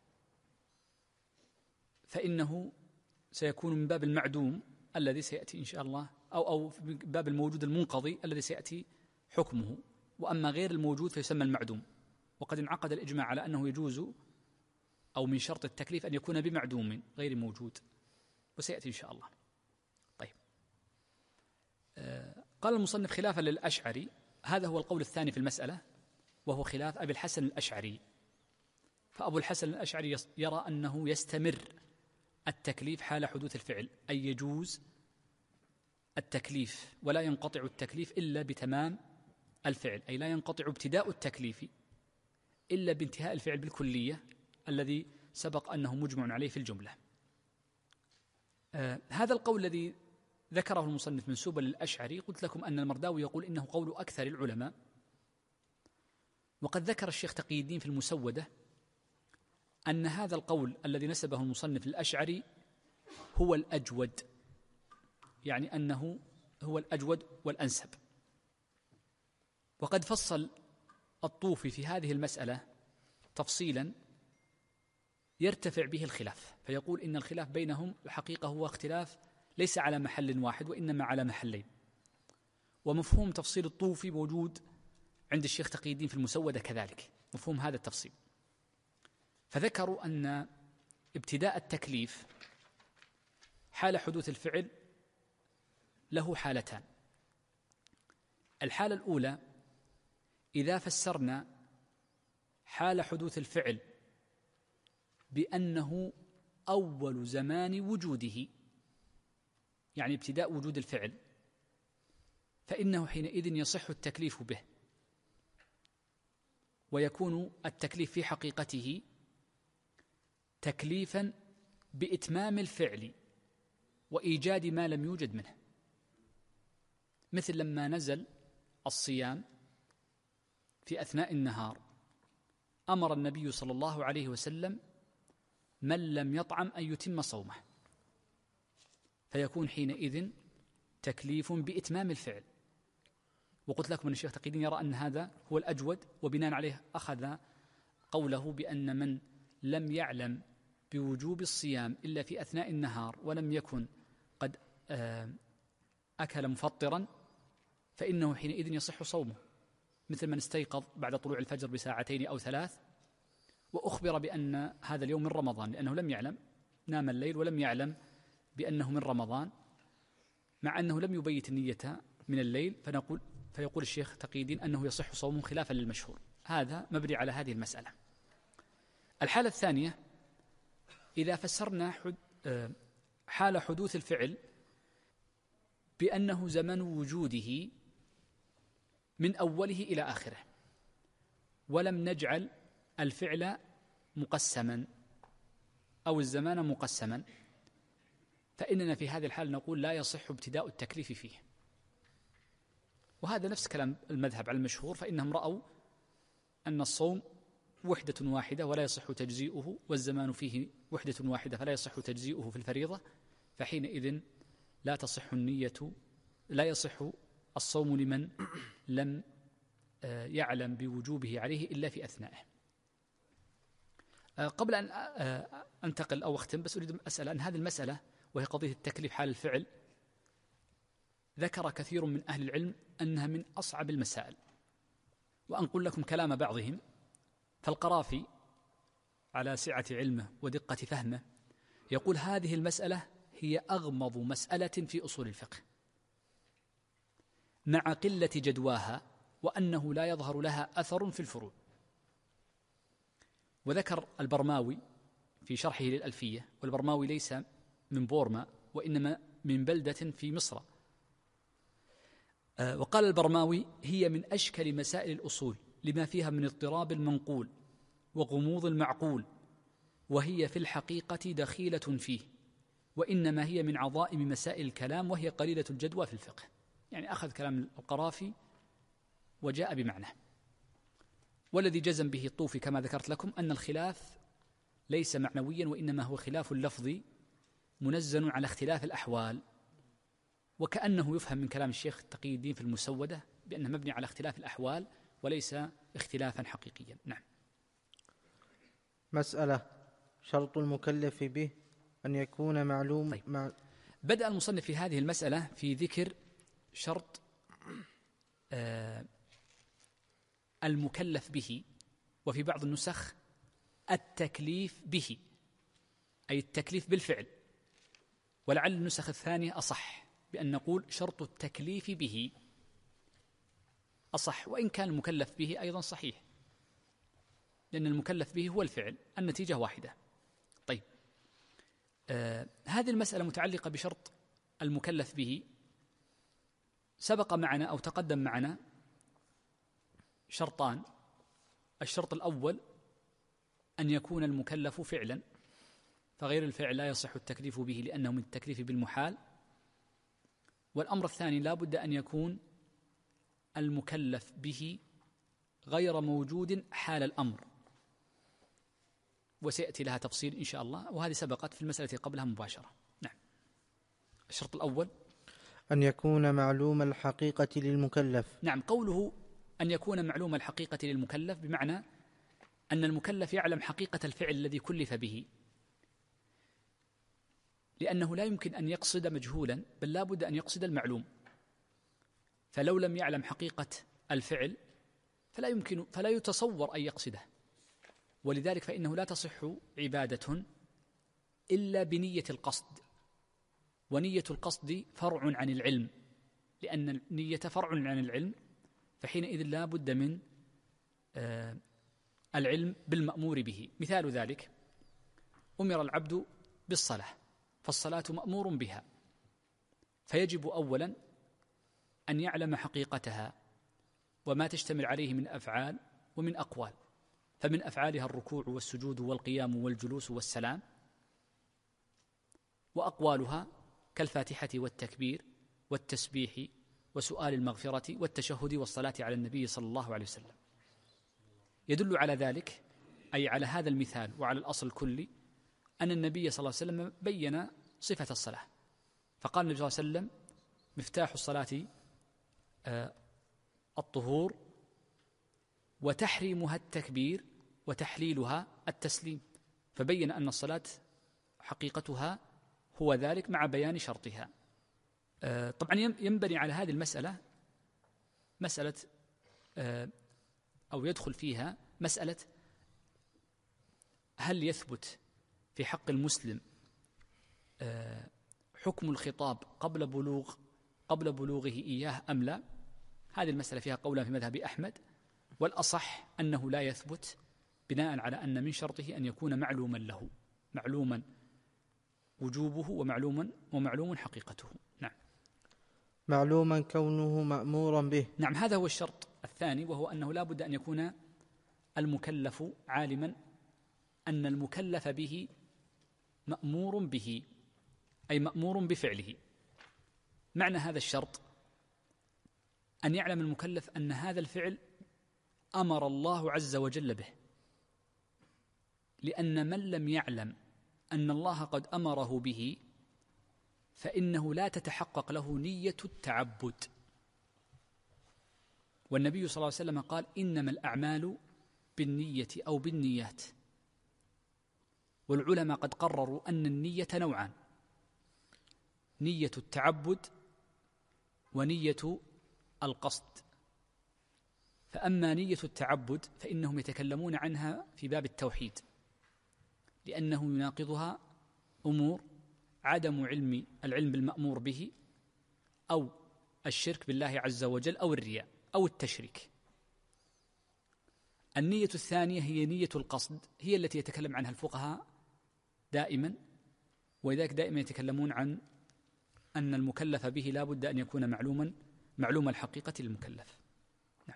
فإنه سيكون من باب المعدوم الذي سيأتي إن شاء الله، أو من باب الموجود المنقضي الذي سيأتي حكمه، وأما غير الموجود فيسمى المعدوم. وقد انعقد الإجماع على أنه يجوز أو من شرط التكليف أن يكون بمعدوم غير موجود، وسيأتي إن شاء الله. طيب، قال المصنف خلافا للأشعري، هذا هو القول الثاني في المسألة، وهو خلاف أبي الحسن الأشعري. فأبو الحسن الأشعري يرى أنه يستمر التكليف حال حدوث الفعل، أي يجوز التكليف ولا ينقطع التكليف إلا بتمام الفعل، أي لا ينقطع ابتداء التكليف إلا بانتهاء الفعل بالكلية الذي سبق أنه مجمع عليه في الجملة. هذا القول الذي ذكره المصنف منسوبا للأشعري، قلت لكم أن المرداوي يقول إنه قول أكثر العلماء، وقد ذكر الشيخ تقي الدين في المسودة أن هذا القول الذي نسبه المصنف للأشعري هو الأجود، يعني أنه هو الأجود والأنسب. وقد فصل الطوفي في هذه المسألة تفصيلا يرتفع به الخلاف، فيقول إن الخلاف بينهم الحقيقة هو اختلاف ليس على محل واحد وإنما على محلين. ومفهوم تفصيل الطوفي موجود عند الشيخ تقي الدين في المسودة كذلك، مفهوم هذا التفصيل. فذكروا أن ابتداء التكليف حال حدوث الفعل له حالتان. الحالة الأولى إذا فسرنا حال حدوث الفعل بأنه أول زمان وجوده، يعني ابتداء وجود الفعل، فإنه حينئذ يصح التكليف به، ويكون التكليف في حقيقته تكليفا بإتمام الفعل وإيجاد ما لم يوجد منه، مثل لما نزل الصيام في أثناء النهار أمر النبي صلى الله عليه وسلم من لم يطعم أن يتم صومه، فيكون حينئذ تكليف بإتمام الفعل. وقلت لكم أن الشيخ تقي الدين يرى أن هذا هو الأجود، وبناء عليه أخذ قوله بأن من لم يعلم بوجوب الصيام إلا في أثناء النهار ولم يكن قد أكل مفطرا فإنه حينئذ يصح صومه، مثل من استيقظ بعد طلوع الفجر بساعتين أو 3 وأخبر بأن هذا اليوم من رمضان، لأنه لم يعلم، نام الليل ولم يعلم بأنه من رمضان، مع أنه لم يبيت النية من الليل، فيقول الشيخ تقي الدين أنه يصح صومه خلافا للمشهور. هذا مبني على هذه المسألة. الحالة الثانية إذا فسرنا حال حدوث الفعل بأنه زمن وجوده من أوله إلى آخره، ولم نجعل الفعل مقسما أو الزمان مقسما، فإننا في هذه الحال نقول لا يصح ابتداء التكليف فيه. وهذا نفس كلام المذهب على المشهور، فإنهم رأوا أن الصوم وحدة واحدة ولا يصح تجزيئه، والزمان فيه وحدة واحدة فلا يصح تجزيئه في الفريضة، فحينئذ لا تصح النية، لا يصح الصوم لمن لم يعلم بوجوبه عليه إلا في أثنائه. قبل أن أنتقل أو أختم، بس أريد أسأل أن هذه المسألة وهي قضية التكليف حال الفعل، ذكر كثير من أهل العلم أنها من أصعب المسائل. وأنقل لكم كلام بعضهم. فالقرافي على سعة علمه ودقة فهمه يقول: هذه المسألة هي أغمض مسألة في أصول الفقه، مع قلة جدواها، وأنه لا يظهر لها أثر في الفروع. وذكر البرماوي في شرحه للألفية، والبرماوي ليس من بورما وإنما من بلدة في مصر، وقال البرماوي: هي من أشكل مسائل الأصول لما فيها من اضطراب المنقول وغموض المعقول، وهي في الحقيقة دخيلة فيه، وإنما هي من عظائم مسائل الكلام، وهي قليلة الجدوى في الفقه. يعني أخذ كلام القرافي وجاء بمعنى. والذي جزم به الطوفي كما ذكرت لكم أن الخلاف ليس معنويا، وإنما هو خلاف لفظي منزل على اختلاف الأحوال، وكأنه يفهم من كلام الشيخ تقي الدين في المسودة بأنه مبني على اختلاف الأحوال وليس اختلافا حقيقيا. نعم. مسألة: شرط المكلف به أن يكون معلوم. طيب. بدأ المصنف في هذه المسألة في ذكر شرط المكلف به، وفي بعض النسخ التكليف به، أي التكليف بالفعل، ولعل النسخ الثانية أصح بأن نقول شرط التكليف به أصح، وإن كان المكلف به أيضا صحيح، لأن المكلف به هو الفعل، النتيجة واحدة. طيب، هذه المسألة متعلقة بشرط المكلف به. سبق معنا أو تقدم معنا شرطان: الشرط الأول أن يكون المكلف فعلا، فغير الفعل لا يصح التكليف به لأنه من التكليف بالمحال. والأمر الثاني: لا بد أن يكون المكلف به غير موجود حال الأمر، وسيأتي لها تفصيل إن شاء الله، وهذه سبقت في المسألة قبلها مباشرة. نعم. الشرط الأول أن يكون معلوم الحقيقة للمكلف. نعم، قوله أن يكون معلوم الحقيقة للمكلف بمعنى أن المكلف يعلم حقيقة الفعل الذي كلف به، لأنه لا يمكن أن يقصد مجهولا، بل لا بد أن يقصد المعلوم. فلو لم يعلم حقيقة الفعل فلا يتصور أن يقصده، ولذلك فإنه لا تصح عبادة إلا بنية القصد، ونية القصد فرع عن العلم، لأن النية فرع عن العلم، فحينئذ لا بد من العلم بالمأمور به. مثال ذلك: أمر العبد بالصلاة، فالصلاة مأمور بها، فيجب أولا أن يعلم حقيقتها وما تشتمل عليه من أفعال ومن أقوال. فمن أفعالها الركوع والسجود والقيام والجلوس والسلام، وأقوالها كالفاتحة والتكبير والتسبيح وسؤال المغفرة والتشهد والصلاة على النبي صلى الله عليه وسلم. يدل على ذلك، أي على هذا المثال وعلى الأصل الكلي، أن النبي صلى الله عليه وسلم بين صفة الصلاة، فقال النبي صلى الله عليه وسلم: مفتاح الصلاة الطهور، وتحريمها التكبير، وتحليلها التسليم. فبين أن الصلاة حقيقتها هو ذلك مع بيان شرطها. طبعا ينبني على هذه المسألة مسألة أو يدخل فيها مسألة: هل يثبت في حق المسلم حكم الخطاب قبل بلوغه إياه أم لا؟ هذه المسألة فيها قولا في مذهب أحمد، والأصح أنه لا يثبت، بناء على أن من شرطه أن يكون معلوما له، معلوما وجوبه ومعلوم حقيقته. نعم. معلوما كونه مأمورا به. نعم، هذا هو الشرط الثاني، وهو أنه لا بد أن يكون المكلف عالما أن المكلف به مأمور به، أي مأمور بفعله. معنى هذا الشرط أن يعلم المكلف أن هذا الفعل أمر الله عز وجل به، لأن من لم يعلم أن الله قد أمره به فإنه لا تتحقق له نية التعبد. والنبي صلى الله عليه وسلم قال: إنما الأعمال بالنية أو بالنيات، والعلماء قد قرروا أن النية نوعان: نية التعبد ونية القصد. فأما نية التعبد فإنهم يتكلمون عنها في باب التوحيد، لأنه يناقضها أمور: عدم العلم بالمأمور به، أو الشرك بالله عز وجل، أو الرياء، أو التشريك. النية الثانية هي نية القصد، هي التي يتكلم عنها الفقهاء دائما، ولذلك دائما يتكلمون عن أن المكلف به لا بد أن يكون معلوم الحقيقة للمكلف. نعم.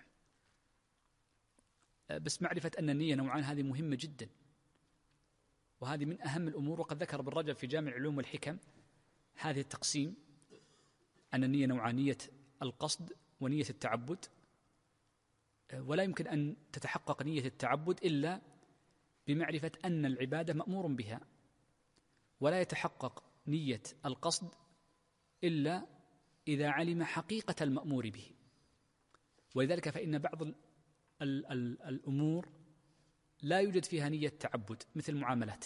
بس معرفة أن النية نوعان هذه مهمة جدا، وهذه من أهم الأمور. وقد ذكر ابن رجب في جامع العلوم والحكم هذه التقسيم، أن النية نوعان: نية القصد ونية التعبد. ولا يمكن أن تتحقق نية التعبد إلا بمعرفة أن العبادة مأمور بها، ولا يتحقق نية القصد إلا إذا علم حقيقة المأمور به. ولذلك فإن بعض الأمور لا يوجد فيها نية تعبد، مثل المعاملات،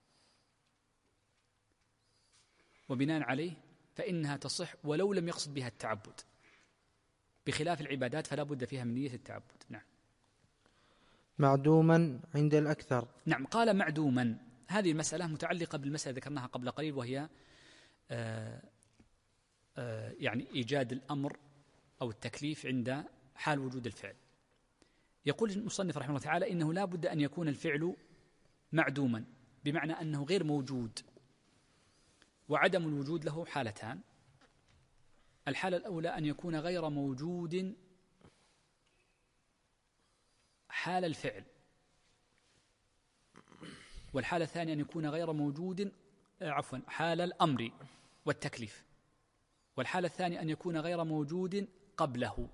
وبناء عليه فإنها تصح ولو لم يقصد بها التعبد، بخلاف العبادات فلا بد فيها من نية التعبد. نعم. معدوما عند الأكثر. نعم، قال معدوما. هذه المسألة متعلقة بالمسألة ذكرناها قبل قليل، وهي يعني إيجاد الأمر أو التكليف عند حال وجود الفعل. يقول المصنف رحمه الله تعالى إنه لا بد أن يكون الفعل معدوما، بمعنى أنه غير موجود. وعدم الوجود له حالتان: الحالة الأولى أن يكون غير موجود حال الفعل، والحالة الثانية أن يكون غير موجود حال الأمر والتكليف، والحالة الثانية أن يكون غير موجود قبله.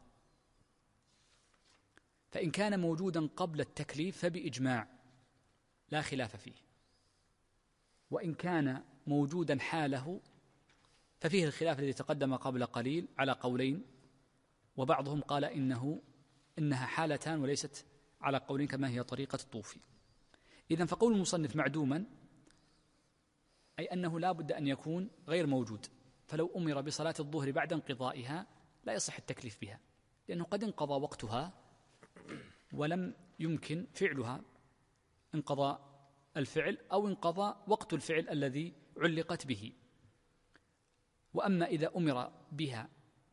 فإن كان موجودا قبل التكليف فبإجماع لا خلاف فيه، وإن كان موجودا حاله ففيه الخلاف الذي تقدم قبل قليل على قولين، وبعضهم قال إنها حالتان وليست على قولين كما هي طريقة الطوفي. إذن فقول المصنف معدوما أي أنه لا بد أن يكون غير موجود، فلو أمر بصلاة الظهر بعد انقضائها لا يصح التكليف بها، لأنه قد انقضى وقتها ولم يمكن فعلها، انقضى الفعل أو انقضى وقت الفعل الذي علقت به. وأما إذا أمر بها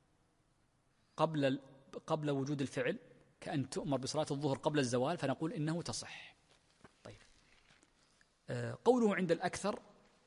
قبل وجود الفعل، كأن تؤمر بصلاة الظهر قبل الزوال، فنقول إنه تصح. طيب، قوله عند الأكثر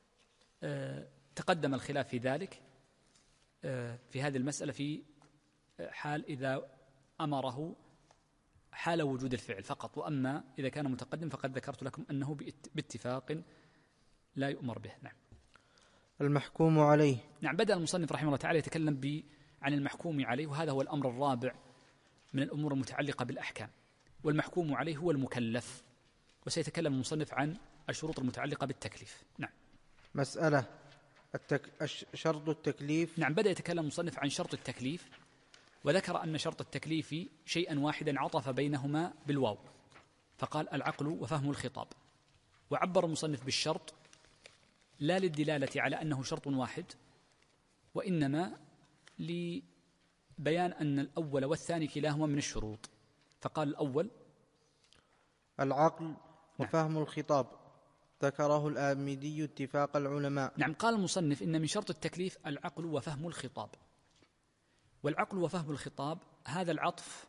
تقدم الخلاف في ذلك في هذه المسألة في حال إذا أمره حال وجود الفعل فقط، وأما إذا كان متقدم فقد ذكرت لكم أنه باتفاق لا يؤمر به. نعم. المحكوم عليه. نعم، بدأ المصنف رحمه الله تعالى يتكلم عن المحكوم عليه، وهذا هو الأمر الرابع من الأمور المتعلقة بالأحكام. والمحكوم عليه هو المكلف، وسيتكلم المصنف عن الشروط المتعلقة بالتكليف. نعم. مسألة شرط التكليف. نعم، بدأ يتكلم المصنف عن شرط التكليف، وذكر أن شرط التكليف شيئا واحدا عطف بينهما بالواو، فقال العقل وفهم الخطاب. وعبر المصنف بالشرط لا للدلالة على أنه شرط واحد، وإنما لبيان أن الأول والثاني كلاهما من الشروط. فقال الأول العقل وفهم الخطاب، ذكره الآمدي اتفاق العلماء. نعم، قال المصنف إن من شرط التكليف العقل وفهم الخطاب. والعقل وفهم الخطاب هذا العطف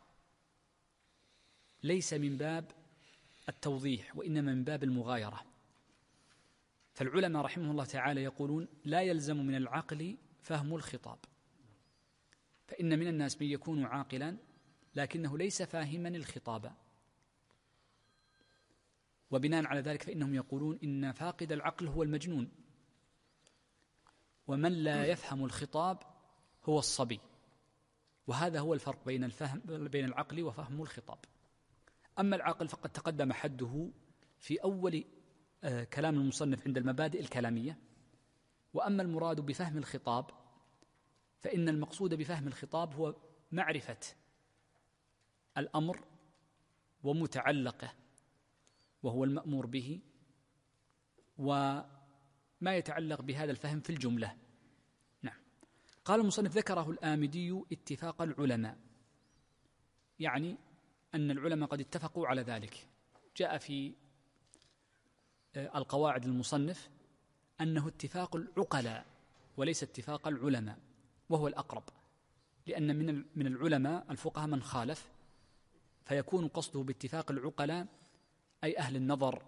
ليس من باب التوضيح، وإنما من باب المغايرة. فالعلماء رحمه الله تعالى يقولون لا يلزم من العقل فهم الخطاب، فإن من الناس من يكون عاقلا لكنه ليس فاهما الخطاب، وبناء على ذلك فإنهم يقولون إن فاقد العقل هو المجنون، ومن لا يفهم الخطاب هو الصبي. وهذا هو الفرق بين العقل وفهم الخطاب. أما العقل فقد تقدم حده في أول كلام المصنف عند المبادئ الكلامية. وأما المراد بفهم الخطاب فإن المقصود بفهم الخطاب هو معرفة الأمر ومتعلقه وهو المأمور به وما يتعلق بهذا الفهم في الجملة. نعم. قال المصنف: ذكره الآمدي اتفاق العلماء، يعني أن العلماء قد اتفقوا على ذلك. جاء في القواعد المصنف أنه اتفاق العقلاء وليس اتفاق العلماء، وهو الأقرب، لأن من العلماء الفقهاء من خالف، فيكون قصده باتفاق العقلاء أي أهل النظر.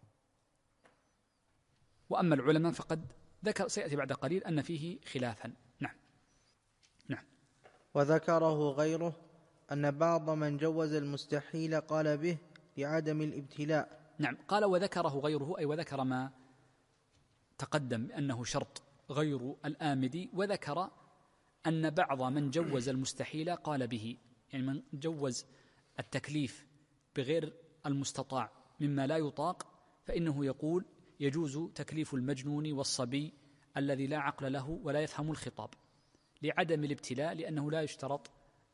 وأما العلماء فقد ذكر، سيأتي بعد قليل، أن فيه خلافا. نعم. نعم. وذكره غيره أن بعض من جوز المستحيل قال به لعدم الابتلاء. نعم. قال وذكره غيره، أي وذكر ما تقدم أنه شرط غير الآمدي، وذكر أن بعض من جوز المستحيل قال به، يعني من جوز التكليف بغير المستطاع مما لا يطاق، فإنه يقول يجوز تكليف المجنون والصبي الذي لا عقل له ولا يفهم الخطاب لعدم الابتلاء، لأنه لا يشترط،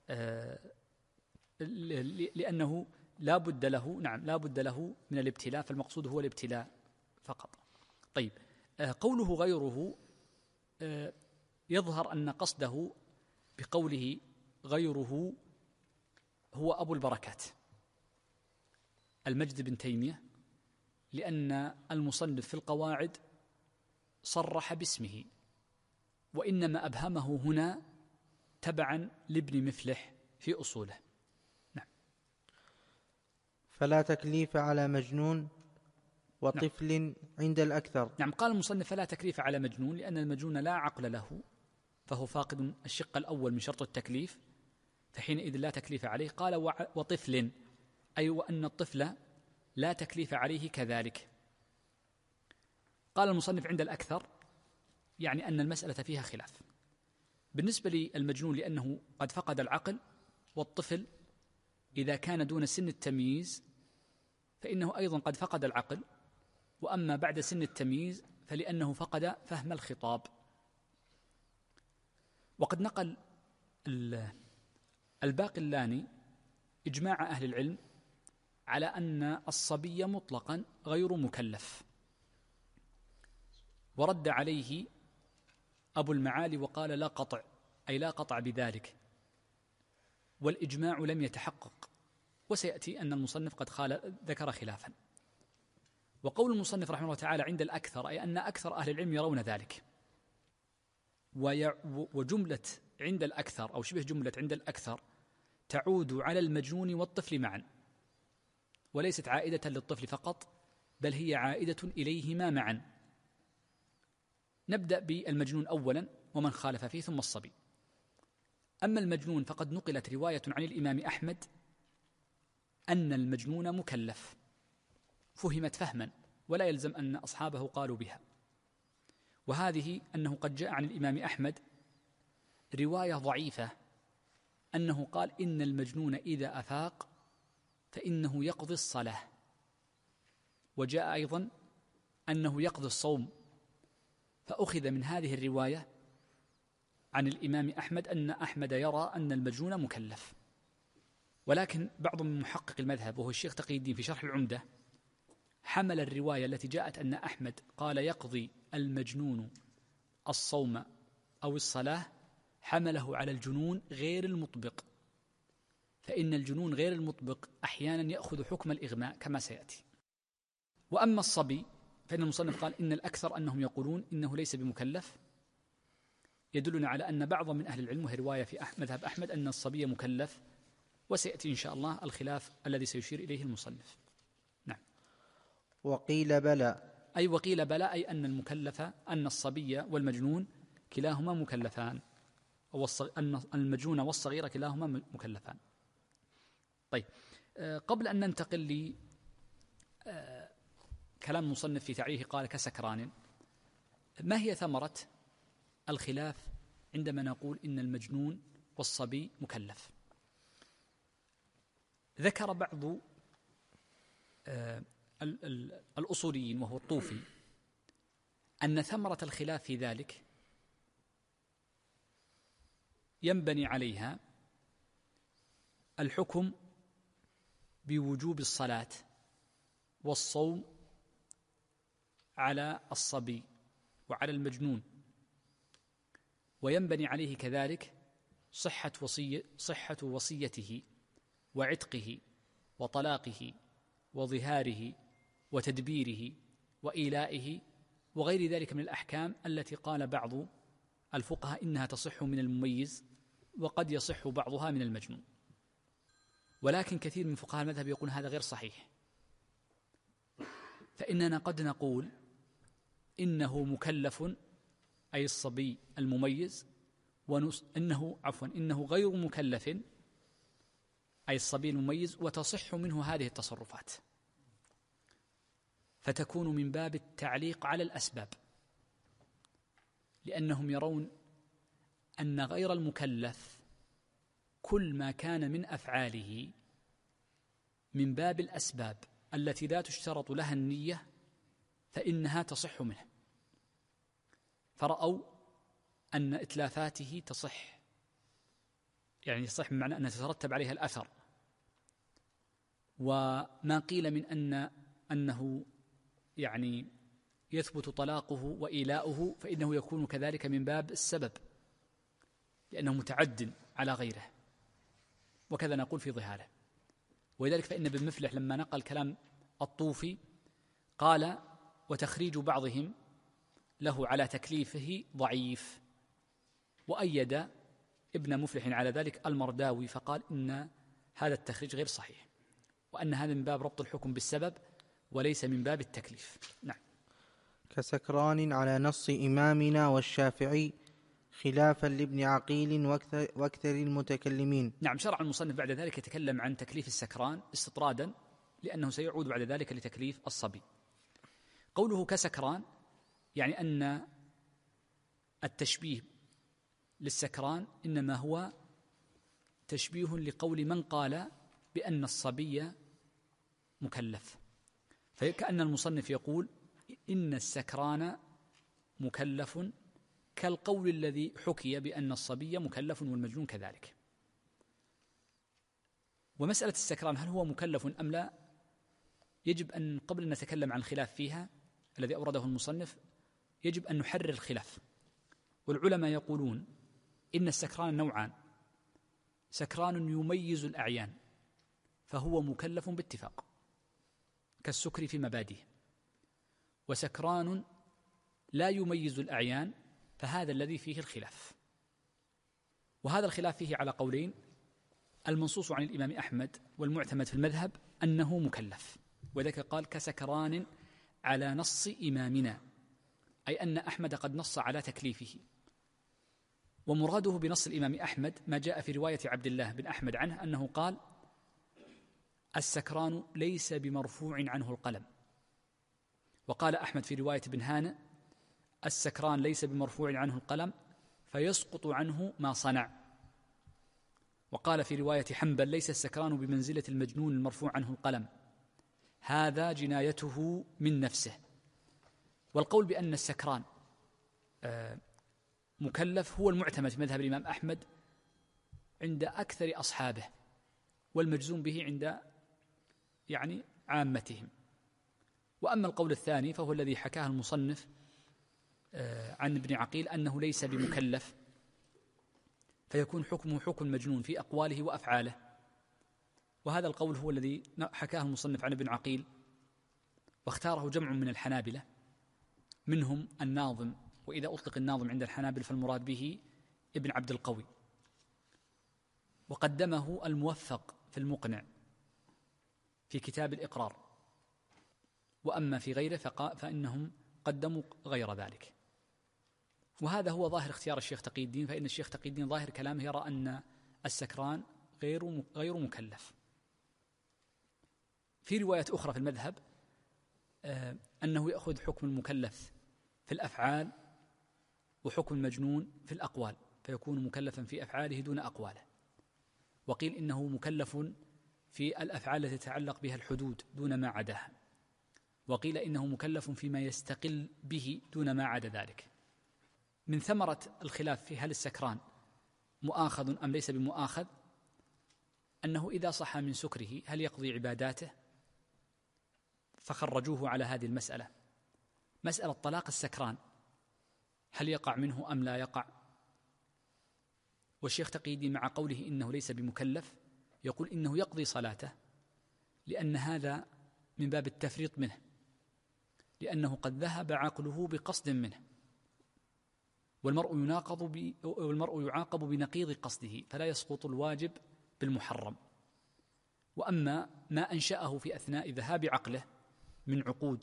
لأنه لا بد له، نعم، لا بد له من الابتلاء، فالمقصود هو الابتلاء فقط. طيب، قوله غيره يظهر أن قصده بقوله غيره هو أبو البركات المجد بن تيمية، لأن المصنف في القواعد صرح باسمه، وإنما أبهمه هنا تبعا لابن مفلح في أصوله. نعم. فلا تكليف على مجنون وطفل. نعم. عند الأكثر. نعم. قال المصنف: فلا تكليف على مجنون، لأن المجنون لا عقل له، فهو فاقد الشق الأول من شرط التكليف، فحينئذ لا تكليف عليه. قال وطفل، أي وأن الطفل لا تكليف عليه كذلك. قال المصنف: عند الأكثر، يعني أن المسألة فيها خلاف. بالنسبة للمجنون لأنه قد فقد العقل، والطفل إذا كان دون سن التمييز فإنه أيضا قد فقد العقل، وأما بعد سن التمييز فلأنه فقد فهم الخطاب. وقد نقل الباقلاني إجماع أهل العلم على أن الصبي مطلقا غير مكلف، ورد عليه أبو المعالي وقال لا قطع، أي لا قطع بذلك، والإجماع لم يتحقق، وسيأتي أن المصنف قد ذكر خلافا. وقول المصنف رحمه الله تعالى عند الأكثر، أي أن أكثر أهل العلم يرون ذلك، وجملة عند الأكثر أو شبه جملة عند الأكثر تعود على المجنون والطفل معا، وليست عائدة للطفل فقط، بل هي عائدة إليهما معا. نبدأ بالمجنون أولا ومن خالف فيه، ثم الصبي. أما المجنون فقد نقلت رواية عن الإمام أحمد أن المجنون مكلف، فهمت فهما ولا يلزم أن أصحابه قالوا بها، وهذه أنه قد جاء عن الإمام أحمد رواية ضعيفة أنه قال إن المجنون إذا أفاق فإنه يقضي الصلاة، وجاء أيضا أنه يقضي الصوم، فأخذ من هذه الرواية عن الإمام أحمد أن أحمد يرى أن المجنون مكلف. ولكن بعض من محقق المذهب وهو الشيخ تقي الدين في شرح العمدة حمل الرواية التي جاءت أن أحمد قال يقضي المجنون الصوم أو الصلاة، حمله على الجنون غير المطبق، فإن الجنون غير المطبق أحيانا يأخذ حكم الإغماء كما سيأتي. وأما الصبي فإن المصنف قال إن الأكثر أنهم يقولون إنه ليس بمكلف، يدلنا على أن بعض من أهل العلم، وهي رواية في مذهب أحمد، أن الصبي مكلف، وسيأتي إن شاء الله الخلاف الذي سيشير إليه المصنف. نعم. وقيل بلى، أي وقيل بلى، أي أن المكلف، أن الصبي والمجنون كلاهما مكلفان، أن المجنون والصغير كلاهما مكلفان. طيب، قبل أن ننتقل لي كلام المصنف في تعريفه قال كسكران، ما هي ثمرة الخلاف عندما نقول إن المجنون والصبي مكلف؟ ذكر بعض الأصوليين وهو الطوفي أن ثمرة الخلاف في ذلك ينبني عليها الحكم بوجوب الصلاة والصوم على الصبي وعلى المجنون، وينبني عليه كذلك صحة وصيته وعتقه وطلاقه وظهاره وتدبيره وإيلائه وغير ذلك من الأحكام التي قال بعض الفقهاء إنها تصح من المميز وقد يصح بعضها من المجنون. ولكن كثير من فقهاء المذهب يقول هذا غير صحيح، فإننا قد نقول إنه مكلف أي الصبي المميز، إنه غير مكلف أي الصبي المميز، وتصح منه هذه التصرفات، فتكون من باب التعليق على الأسباب، لأنهم يرون أن غير المكلف كل ما كان من أفعاله من باب الأسباب التي لا تشترط لها النية فإنها تصح منه، فرأوا أن إتلافاته تصح، يعني تصح بمعنى أن تترتب عليها الأثر، وما قيل من أنه يعني يثبت طلاقه وإيلاؤه فإنه يكون كذلك من باب السبب لأنه متعد على غيره، وكذا نقول في ظهاره. ولذلك فإن ابن مفلح لما نقل كلام الطوفي قال وتخريج بعضهم له على تكليفه ضعيف، وأيد ابن مفلح على ذلك المرداوي فقال إن هذا التخريج غير صحيح، وأن هذا من باب ربط الحكم بالسبب وليس من باب التكليف. نعم. كسكران على نص إمامنا والشافعي خلافا لابن عقيل واكثر المتكلمين. نعم. شرع المصنف بعد ذلك يتكلم عن تكليف السكران استطرادا، لأنه سيعود بعد ذلك لتكليف الصبي. قوله كسكران يعني أن التشبيه للسكران إنما هو تشبيه لقول من قال بأن الصبي مكلف، فكأن المصنف يقول إن السكران مكلف كالقول الذي حكي بأن الصبي مكلف والمجنون كذلك. ومسألة السكران هل هو مكلف أم لا يجب أن قبل أن نتكلم عن الخلاف فيها الذي أورده المصنف يجب أن نحرر الخلاف. والعلماء يقولون إن السكران نوعان: سكران يميز الأعيان فهو مكلف باتفاق كالسكر في مبادئه، وسكران لا يميز الأعيان فهذا الذي فيه الخلاف. وهذا الخلاف فيه على قولين: المنصوص عن الإمام أحمد والمعتمد في المذهب أنه مكلف، وذلك قال كسكران على نص إمامنا، أي أن أحمد قد نص على تكليفه. ومراده بنص الإمام أحمد ما جاء في رواية عبد الله بن أحمد عنه أنه قال: السكران ليس بمرفوع عنه القلم. وقال أحمد في رواية بن هانئ: السكران ليس بمرفوع عنه القلم فيسقط عنه ما صنع. وقال في رواية حنبل: ليس السكران بمنزلة المجنون المرفوع عنه القلم، هذا جنايته من نفسه. والقول بأن السكران مكلف هو المعتمد في مذهب الإمام أحمد عند أكثر أصحابه، والمجزوم به عند يعني عامتهم. وأما القول الثاني فهو الذي حكاه المصنف عن ابن عقيل أنه ليس بمكلف، فيكون حكمه حكم المجنون في أقواله وأفعاله. وهذا القول هو الذي حكاه المصنف عن ابن عقيل، واختاره جمع من الحنابلة منهم الناظم، وإذا أطلق الناظم عند الحنابل فالمراد به ابن عبد القوي، وقدمه الموفق في المقنع في كتاب الإقرار. وأما في غيره فإنهم قدموا غير ذلك. وهذا هو ظاهر اختيار الشيخ تقي الدين، فإن الشيخ تقي الدين ظاهر كلامه يرى أن السكران غير مكلف. في رواية أخرى في المذهب أنه يأخذ حكم المكلف في الأفعال وحكم المجنون في الأقوال، فيكون مكلفا في أفعاله دون أقواله. وقيل إنه مكلف في الأفعال التي تتعلق بها الحدود دون ما عداها. وقيل إنه مكلف فيما يستقل به دون ما عدا ذلك. من ثمرة الخلاف في هل السكران مؤاخذ أم ليس بمؤاخذ أنه إذا صح من سكره هل يقضي عباداته، فخرجوه على هذه المسألة. مسألة طلاق السكران هل يقع منه أم لا يقع؟ والشيخ تقي الدين مع قوله إنه ليس بمكلف يقول إنه يقضي صلاته، لأن هذا من باب التفريط منه، لأنه قد ذهب عقله بقصد منه، والمرء يعاقب بنقيض قصده، فلا يسقط الواجب بالمحرم. وأما ما أنشأه في أثناء ذهاب عقله من عقود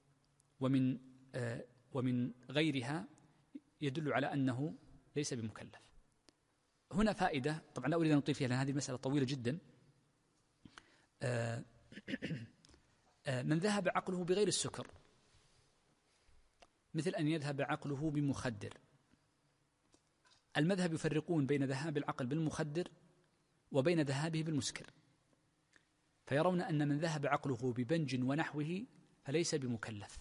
ومن غيرها يدل على أنه ليس بمكلف. هنا فائدة، طبعا لا أريد أن أطيل فيها لأن هذه المسألة طويلة جدا. من ذهب عقله بغير السكر، مثل أن يذهب عقله بمخدر، المذهب يفرقون بين ذهاب العقل بالمخدر وبين ذهابه بالمسكر، فيرون أن من ذهب عقله ببنج ونحوه فليس بمكلف،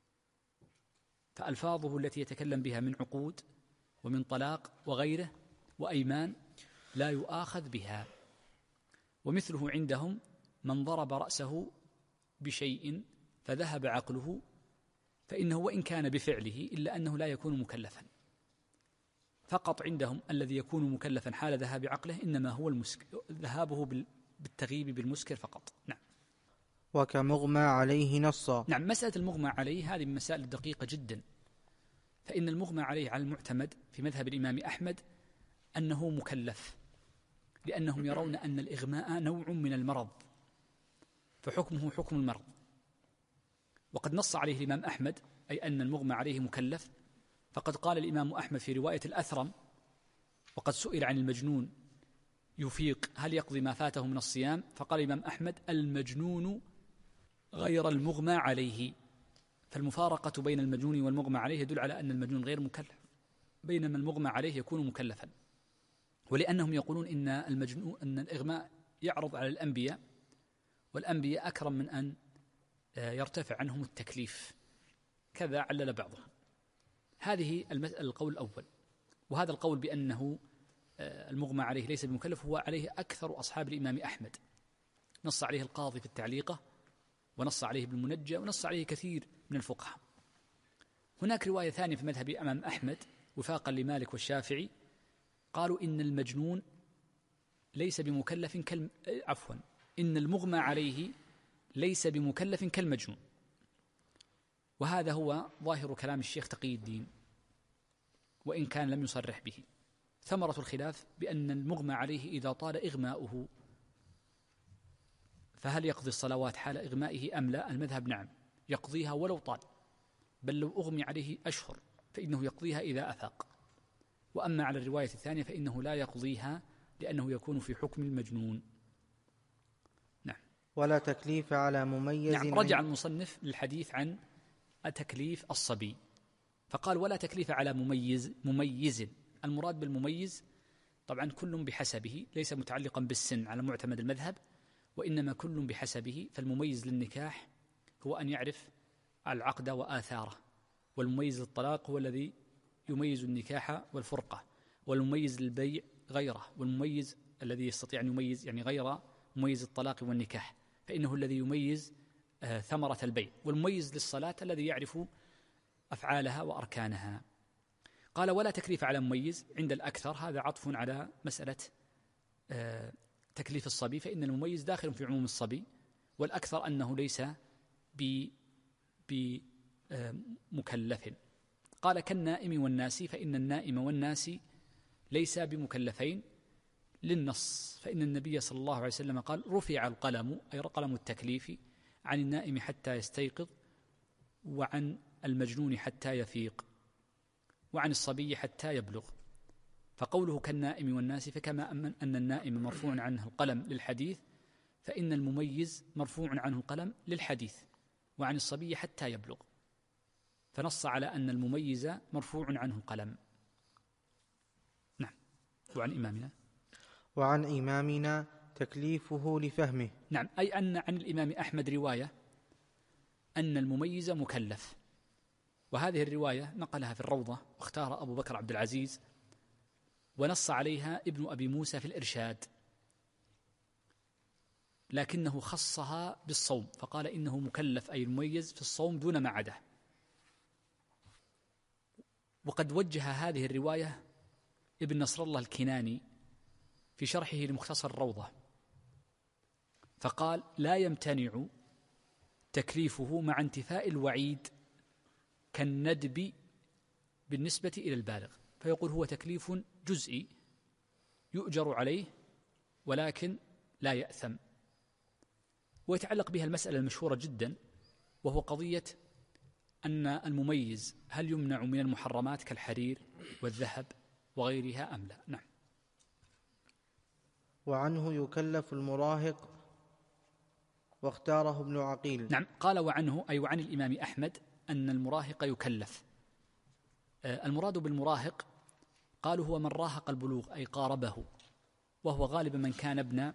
فألفاظه التي يتكلم بها من عقود ومن طلاق وغيره وأيمان لا يؤاخذ بها. ومثله عندهم من ضرب رأسه بشيء فذهب عقله، فإنه وإن كان بفعله إلا أنه لا يكون مكلفا، فقط عندهم الذي يكون مكلفا حال ذهاب عقله إنما هو ذهابه بالتغيب بالمسكر فقط. نعم. وكمغمى عليه نصا. نعم، مسألة المغمى عليه هذه من مسائل دقيقة جدا، فإن المغمى عليه على المعتمد في مذهب الإمام أحمد أنه مكلف، لأنهم يرون أن الإغماء نوع من المرض فحكمه حكم المرض، وقد نص عليه الإمام أحمد أي أن المغمى عليه مكلف. فقد قال الإمام أحمد في رواية الأثرم وقد سئل عن المجنون يفيق هل يقضي ما فاته من الصيام، فقال الإمام أحمد المجنون غير المغمى عليه، فالمفارقة بين المجنون والمغمى عليه يدل على أن المجنون غير مكلف، بينما المغمى عليه يكون مكلفا. ولأنهم يقولون أن الإغماء يعرض على الأنبياء، والأنبياء أكرم من أن يرتفع عنهم التكليف، كذا علل بعضهم. هذه المسألة القول الأول. وهذا القول بأنه المغمى عليه ليس بمكلف هو عليه أكثر أصحاب الإمام أحمد، نص عليه القاضي في التعليقة، ونص عليه بالمنجى، ونص عليه كثير من الفقهاء. هناك رواية ثانية في مذهب الإمام أحمد وفاقا لمالك والشافعي، قالوا إن المجنون ليس بمكلف إن المغمى عليه ليس بمكلف كالمجنون. وهذا هو ظاهر كلام الشيخ تقي الدين وإن كان لم يصرح به. ثمرة الخلاف بأن المغمى عليه إذا طال إغماؤه فهل يقضي الصلوات حال إغمائه أم لا؟ المذهب نعم يقضيها ولو طال، بل لو أغمي عليه أشهر فإنه يقضيها إذا أفاق. وأما على الرواية الثانية فإنه لا يقضيها لأنه يكون في حكم المجنون. نعم. ولا تكليف على مميز. نعم، رجع المصنف للحديث عن تكليف الصبي فقال ولا تكليف على مميز. المراد بالمميز طبعا كل بحسبه، ليس متعلقا بالسن على معتمد المذهب، وإنما كل بحسبه. فالمميز للنكاح هو أن يعرف العقد وآثاره، والمميز للطلاق هو الذي يميز النكاح والفرقة، والمميز للبيع غيره، والمميز الذي يستطيع أن يميز يعني غير مميز الطلاق والنكاح فإنه الذي يميز ثمرة البيع، والمميز للصلاة الذي يعرف أفعالها وأركانها. قال ولا تكليف على مميز عند الأكثر، هذا عطف على مسألة تكليف الصبي، فإن المميز داخل في عموم الصبي، والأكثر أنه ليس بمكلف. قال كالنائم والناس، فإن النائم والناس ليس بمكلفين للنص، فإن النبي صلى الله عليه وسلم قال رفع القلم أي قلم التكليف عن النائم حتى يستيقظ، وعن المجنون حتى يفيق، وعن الصبي حتى يبلغ. فقوله كالنائم والناس فكما أن النائم مرفوع عنه القلم للحديث، فإن المميز مرفوع عنه القلم للحديث، وعن الصبي حتى يبلغ، فنص على أن المميز مرفوع عنه القلم. نعم. وعن إمامنا تكليفه لفهمه. نعم، أي أن عن الإمام أحمد رواية أن المميز مكلف، وهذه الرواية نقلها في الروضة واختار أبو بكر عبد العزيز، ونص عليها ابن أبي موسى في الإرشاد، لكنه خصها بالصوم فقال إنه مكلف أي المميز في الصوم دون ما عداه. وقد وجه هذه الرواية ابن نصر الله الكناني في شرحه لمختصر الروضة، فقال: لا يمتنع تكليفه مع انتفاء الوعيد كالندب بالنسبة إلى البالغ، فيقول هو تكليف جزئي يؤجر عليه ولكن لا يأثم. ويتعلق بها المسألة المشهورة جدا، وهو قضية أن المميز هل يمنع من المحرمات كالحرير والذهب وغيرها أم لا؟ نعم. وعنه يكلف المراهق واختاره ابن عقيل. نعم، قال وعنه أي وعن الإمام أحمد أن المراهق يكلف. المراد بالمراهق قالوا هو من راهق البلوغ أي قاربه، وهو غالبا من كان ابن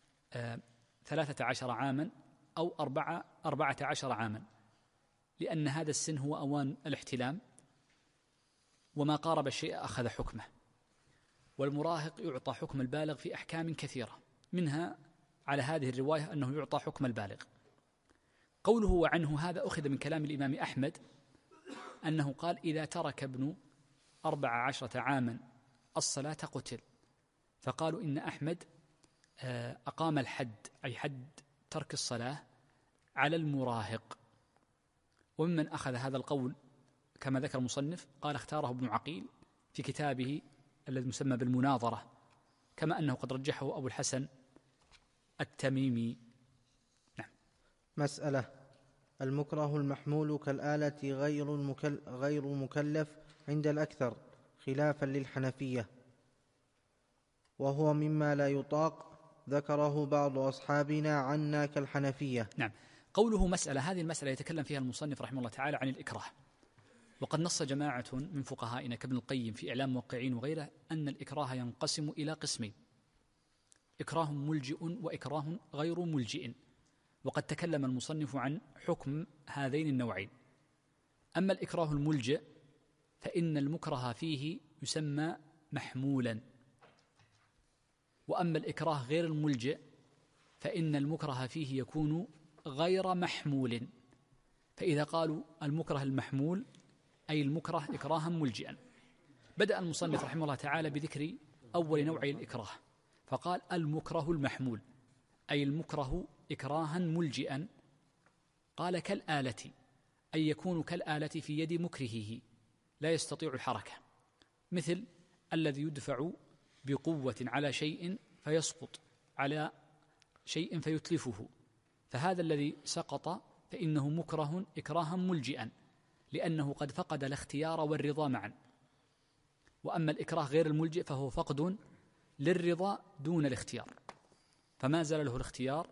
13 عاما أو 14 عاما، لأن هذا السن هو أوان الاحتلام، وما قارب الشيء أخذ حكمه. والمراهق يعطى حكم البالغ في أحكام كثيرة، منها على هذه الرواية أنه يعطى حكم البالغ. قوله وعنه هذا أخذ من كلام الإمام أحمد أنه قال: إذا ترك ابن 14 عاما الصلاة قتل. فقالوا إن أحمد أقام الحد، أي حد ترك الصلاة، على المراهق. وممن أخذ هذا القول كما ذكر المصنف قال اختاره ابن عقيل في كتابه الذي مسمى بالمناظرة، كما أنه قد رجحه أبو الحسن التميمي. نعم. مسألة: المكره المحمول كالآلة غير مكلف عند الأكثر خلافا للحنفية، وهو مما لا يطاق، ذكره بعض أصحابنا عنا كالحنفية. نعم. قوله مسألة، هذه المسألة يتكلم فيها المصنف رحمه الله تعالى عن الإكراه، وقد نص جماعة من فقهائنا كابن القيم في إعلام موقعين وغيره أن الإكراه ينقسم إلى قسمين: إكراه ملجئ وإكراه غير ملجئ. وقد تكلم المصنف عن حكم هذين النوعين. أما الإكراه الملجئ فإن المكره فيه يسمى محمولا، وأما الإكراه غير الملجئ فإن المكره فيه يكون غير محمول. فإذا قالوا المكره المحمول أي المكره إكراها ملجئا. بدأ المصنف رحمه الله تعالى بذكر أول نوعي الإكراه، فقال المكره المحمول أي المكره إكراها ملجئا. قال كالآلة، أي يكون كالآلة في يد مكرهه لا يستطيع الحركة، مثل الذي يدفع بقوة على شيء فيسقط، على شيء فيتلفه، فهذا الذي سقط فإنه مكره إكراها ملجئا، لأنه قد فقد الاختيار والرضا معا. وأما الإكراه غير الملجئ فهو فقد للرضا دون الاختيار، فما زال له الاختيار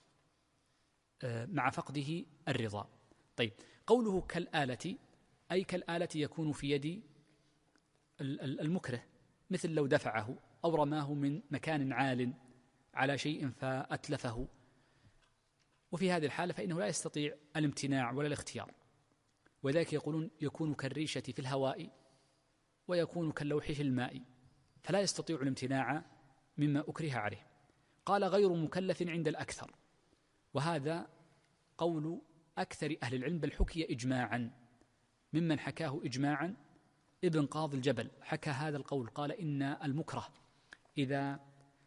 مع فقده الرضا. طيب، قوله كالآلة أي كالآلة يكون في يد المكره، مثل لو دفعه أو رماه من مكان عال على شيء فأتلفه، وفي هذه الحالة فإنه لا يستطيع الامتناع ولا الاختيار، وذلك يقولون يكون كالريشة في الهواء ويكون كاللوح في الماء، فلا يستطيع الامتناع مما أكره عليه. قال غير مكلف عند الأكثر، وهذا قول أكثر أهل العلم، بل حكي إجماعا، ممن حكاه إجماعا ابن قاضي الجبل حكى هذا القول، قال إن المكره إذا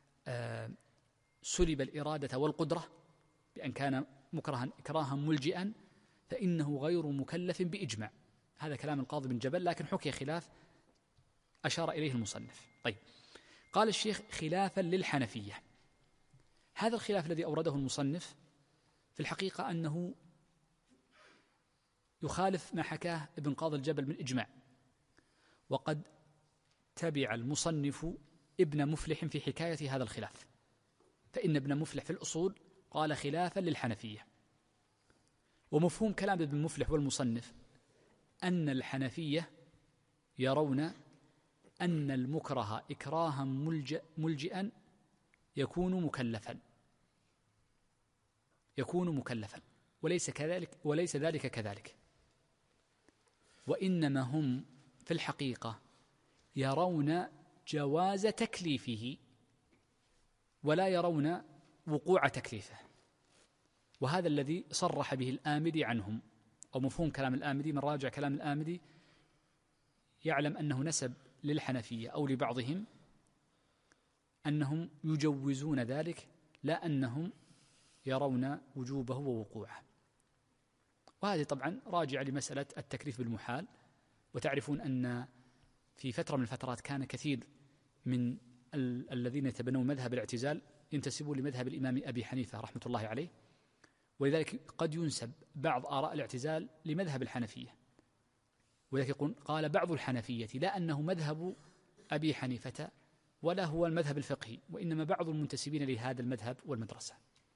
سلب الإرادة والقدرة بأن كان مكرها إكراها ملجئا فإنه غير مكلف بإجماع. هذا كلام القاضي بن جبل، لكن حكي خلاف أشار إليه المصنف. طيب، قال الشيخ خلافا للحنفية. هذا الخلاف الذي أورده المصنف في الحقيقة أنه يخالف ما حكاه ابن قاضي الجبل من إجماع، وقد تبع المصنف ابن مفلح في حكاية هذا الخلاف، فإن ابن مفلح في الأصول قال خلافا للحنفية. ومفهوم كلام ابن مفلح والمصنف أن الحنفية يرون أن المكره إكراها ملجئا يكون مكلفا، وليس ذلك كذلك، وإنما هم في الحقيقة يرون جواز تكليفه ولا يرون وقوع تكليفه، وهذا الذي صرح به الآمدي عنهم، أو مفهوم كلام الآمدي. من راجع كلام الآمدي يعلم أنه نسب للحنفية أو لبعضهم أنهم يجوزون ذلك لا أنهم يرون وجوبه ووقوعه. وهذه طبعا راجعة لمسألة التكليف بالمحال. وتعرفون أن في فترة من الفترات كان كثير من الذين يتبنون مذهب الاعتزال ينتسبون لمذهب الإمام أبي حنيفة رحمة الله عليه، ولذلك قد ينسب بعض آراء الاعتزال لمذهب الحنفية، ولذلك يقول قال بعض الحنفية لا أنه مذهب أبي حنيفة ولا هو المذهب الفقهي، وإنما بعض المنتسبين لهذا المذهب والمدرسة.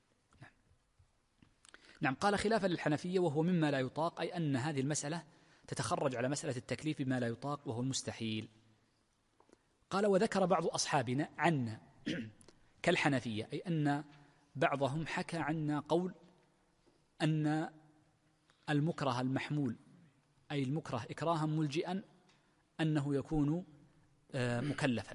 نعم. قال خلافا للحنفية وهو مما لا يطاق، أي أن هذه المسألة تتخرج على مسألة التكليف بما لا يطاق وهو المستحيل. قال وذكر بعض أصحابنا عنا كالحنفية، أي أن بعضهم حكى عنا قول أن المكره المحمول، أي المكره إكراها ملجئا، أنه يكون مكلفا.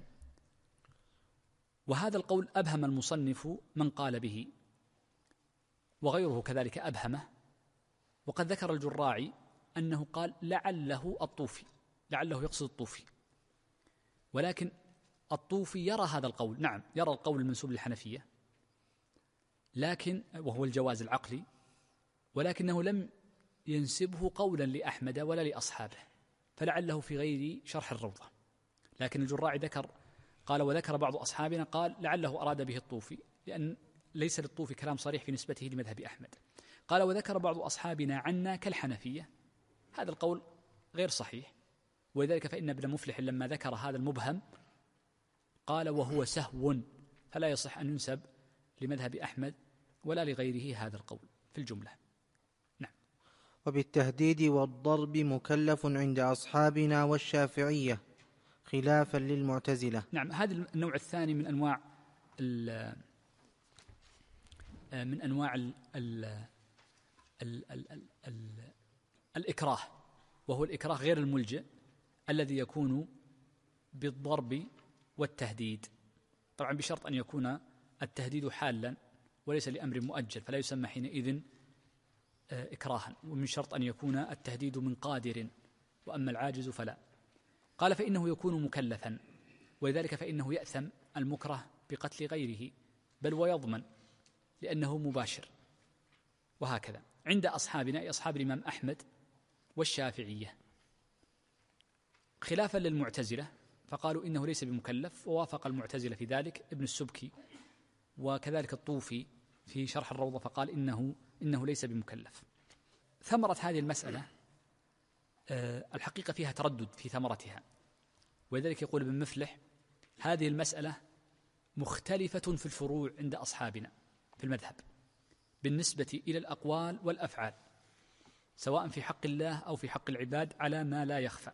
وهذا القول أبهم المصنف من قال به، وغيره كذلك أبهمه. وقد ذكر الجراعي أنه قال لعله الطوفي، لعله يقصد الطوفي، ولكن الطوفي يرى هذا القول، نعم يرى القول المنسوب للحنفية، لكن وهو الجواز العقلي، ولكنه لم ينسبه قولا لأحمد ولا لأصحابه، فلعله في غير شرح الروضة. لكن الجراعي ذكر قال وذكر بعض أصحابنا، قال لعله أراد به الطوفي، لأن ليس للطوفي كلام صريح في نسبته لمذهب أحمد. قال وذكر بعض أصحابنا عنا كالحنفية، هذا القول غير صحيح، ولذلك فإن ابن مفلح لما ذكر هذا المبهم قال وهو سهو، فلا يصح أن ينسب لمذهب أحمد ولا لغيره هذا القول في الجملة. نعم. وبالتهديد والضرب مكلف عند أصحابنا والشافعية خلافا للمعتزلة. نعم. هذا النوع الثاني من أنواع الإكراه، وهو الإكراه غير الملجئ الذي يكون بالضرب والتهديد، طبعا بشرط أن يكون التهديد حالا وليس لأمر مؤجل، فلا يسمى حينئذ إكراها، ومن شرط أن يكون التهديد من قادر، وأما العاجز فلا. قال فإنه يكون مكلفا، ولذلك فإنه يأثم المكره بقتل غيره، بل ويضمن لأنه مباشر. وهكذا عند أصحابنا أي أصحاب الإمام أحمد والشافعية، خلافا للمعتزلة فقالوا إنه ليس بمكلف، ووافق المعتزلة في ذلك ابن السبكي، وكذلك الطوفي في شرح الروضة فقال إنه ليس بمكلف. ثمرة هذه المسألة الحقيقة فيها تردد في ثمرتها، ولذلك يقول ابن مفلح هذه المسألة مختلفة في الفروع عند أصحابنا في المذهب بالنسبة إلى الأقوال والأفعال، سواء في حق الله أو في حق العباد، على ما لا يخفى.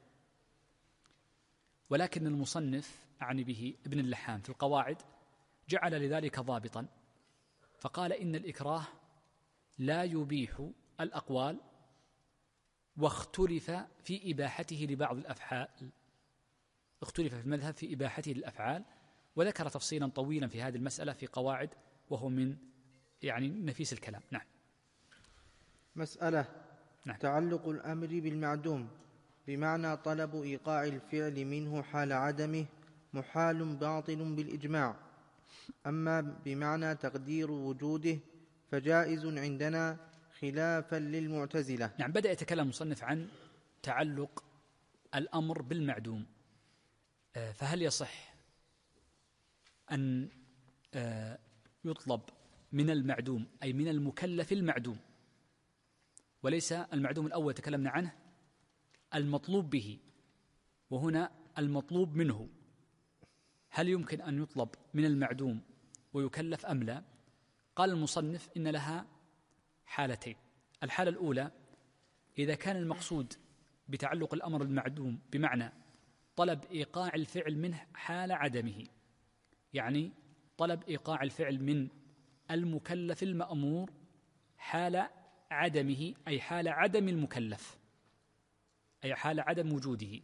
ولكن المصنف أعني به ابن اللحام في القواعد جعل لذلك ضابطا، فقال إن الإكراه لا يبيح الأقوال، واختلف في إباحته لبعض الأفعال، اختلف في المذهب في إباحته للأفعال، وذكر تفصيلا طويلا في هذه المسألة في قواعد، وهو من نفيس الكلام. نعم. مسألة. نعم. تعلق الأمر بالمعدوم بمعنى طلب إيقاع الفعل منه حال عدمه محال باطل بالإجماع، أما بمعنى تقدير وجوده فجائز عندنا خلافا للمعتزلة. نعم. بدأ يتكلم المصنف عن تعلق الأمر بالمعدوم، فهل يصح أن يطلب من المعدوم أي من المكلف المعدوم، وليس المعدوم الأول تكلمنا عنه، المطلوب به، وهنا المطلوب منه، هل يمكن أن يطلب من المعدوم ويكلف أم لا؟ قال المصنف إن لها حالتين. الحالة الأولى إذا كان المقصود بتعلق الأمر المعدوم بمعنى طلب إيقاع الفعل منه حال عدمه، يعني طلب إيقاع الفعل من المكلف المأمور حال عدمه، أي حال عدم المكلف، أي حال عدم وجوده،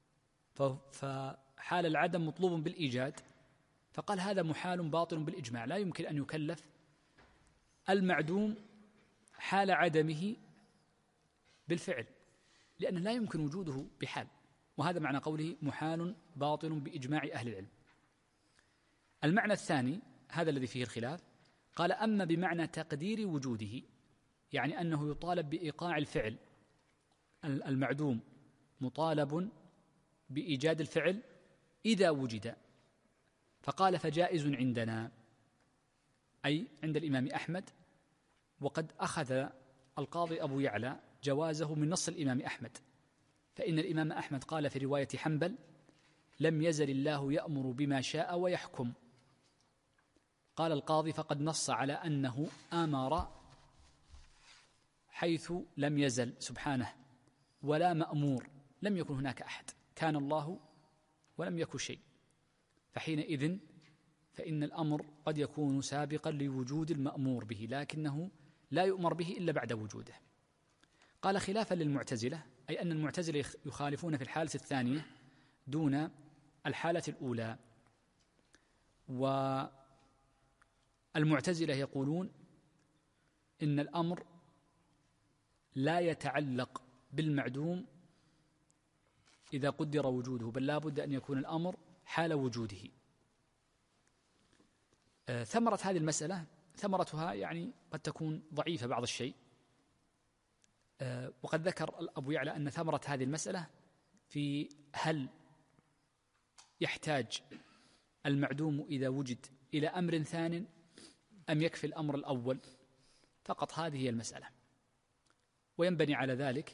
فحال العدم مطلوب بالإيجاد، فقال هذا محال باطل بالإجماع، لا يمكن أن يكلف المعدوم حال عدمه بالفعل، لأنه لا يمكن وجوده بحال، وهذا معنى قوله محال باطل بإجماع أهل العلم. المعنى الثاني هذا الذي فيه الخلاف، قال أما بمعنى تقدير وجوده، يعني أنه يطالب بإيقاع الفعل، المعدوم مطالب بإيجاد الفعل إذا وجد، فقال فجائز عندنا، أي عند الإمام أحمد، وقد أخذ القاضي أبو يعلى جوازه من نص الإمام أحمد، فإن الإمام أحمد قال في رواية حنبل: لم يزل الله يأمر بما شاء ويحكم. قال القاضي: فقد نص على أنه آمر حيث لم يزل سبحانه، ولا مأمور، لم يكن هناك أحد، كان الله ولم يكن شيء، فحينئذ فإن الأمر قد يكون سابقا لوجود المأمور به، لكنه لا يؤمر به إلا بعد وجوده. قال خلافا للمعتزلة، أي أن المعتزلة يخالفون في الحالة الثانية دون الحالة الأولى، والمعتزلة يقولون إن الأمر لا يتعلق بالمعدوم إذا قدر وجوده، بل لا بد أن يكون الأمر حال وجوده. ثمرة هذه المسألة ثمرتها يعني قد تكون ضعيفة بعض الشيء، وقد ذكر أبو يعلى أن ثمرة هذه المسألة في هل يحتاج المعدوم إذا وجد إلى أمر ثان أم يكفي الأمر الأول فقط، هذه هي المسألة. وينبني على ذلك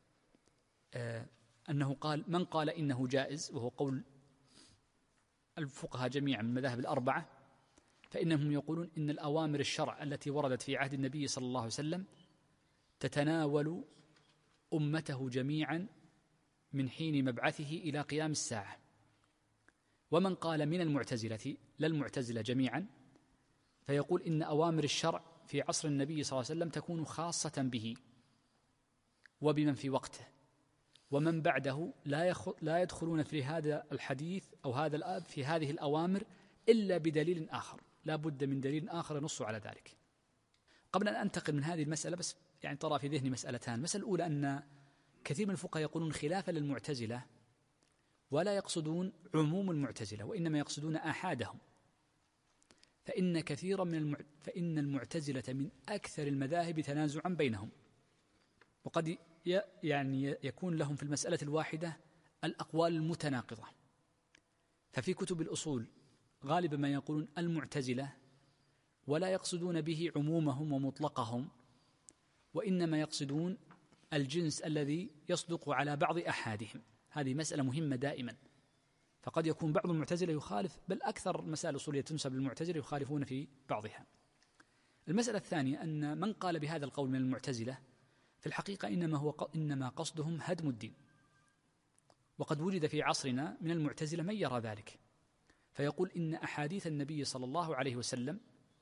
أنه قال من قال إنه جائز، وهو قول الفقهاء جميعا من المذاهب الأربعة، فإنهم يقولون إن الأوامر الشرع التي وردت في عهد النبي صلى الله عليه وسلم تتناول أمته جميعا من حين مبعثه إلى قيام الساعة. ومن قال من المعتزلة، لا المعتزلة جميعا، فيقول إن أوامر الشرع في عصر النبي صلى الله عليه وسلم تكون خاصة به وبمن في وقته، ومن بعده لا يدخلون في هذا الحديث أو هذا الآب في هذه الأوامر إلا بدليل آخر، لا بد من دليل آخر ينص على ذلك. قبل أن أنتقل من هذه المسألة بس يعني طرى في ذهني مسألتان. المسألة الأولى أن كثير من الفقهاء يقولون خلافا للمعتزلة ولا يقصدون عموم المعتزلة، وإنما يقصدون آحادهم، فإن كثيرا فإن المعتزلة من أكثر المذاهب تنازعا بينهم، وقد يعني يكون لهم في المسألة الواحدة الأقوال المتناقضة. ففي كتب الأصول غالبا ما يقولون المعتزلة ولا يقصدون به عمومهم ومطلقهم، وإنما يقصدون الجنس الذي يصدق على بعض أحادهم. هذه مسألة مهمة دائما، فقد يكون بعض المعتزلة يخالف، بل أكثر المسائل الأصولية تنسب للمعتزلة يخالفون في بعضها. المسألة الثانية أن من قال بهذا القول من المعتزلة في الحقيقة إنما قصدهم هدم الدين، وقد وجد في عصرنا من المعتزلة من يرى ذلك، فيقول إن أحاديث النبي صلى الله عليه وسلم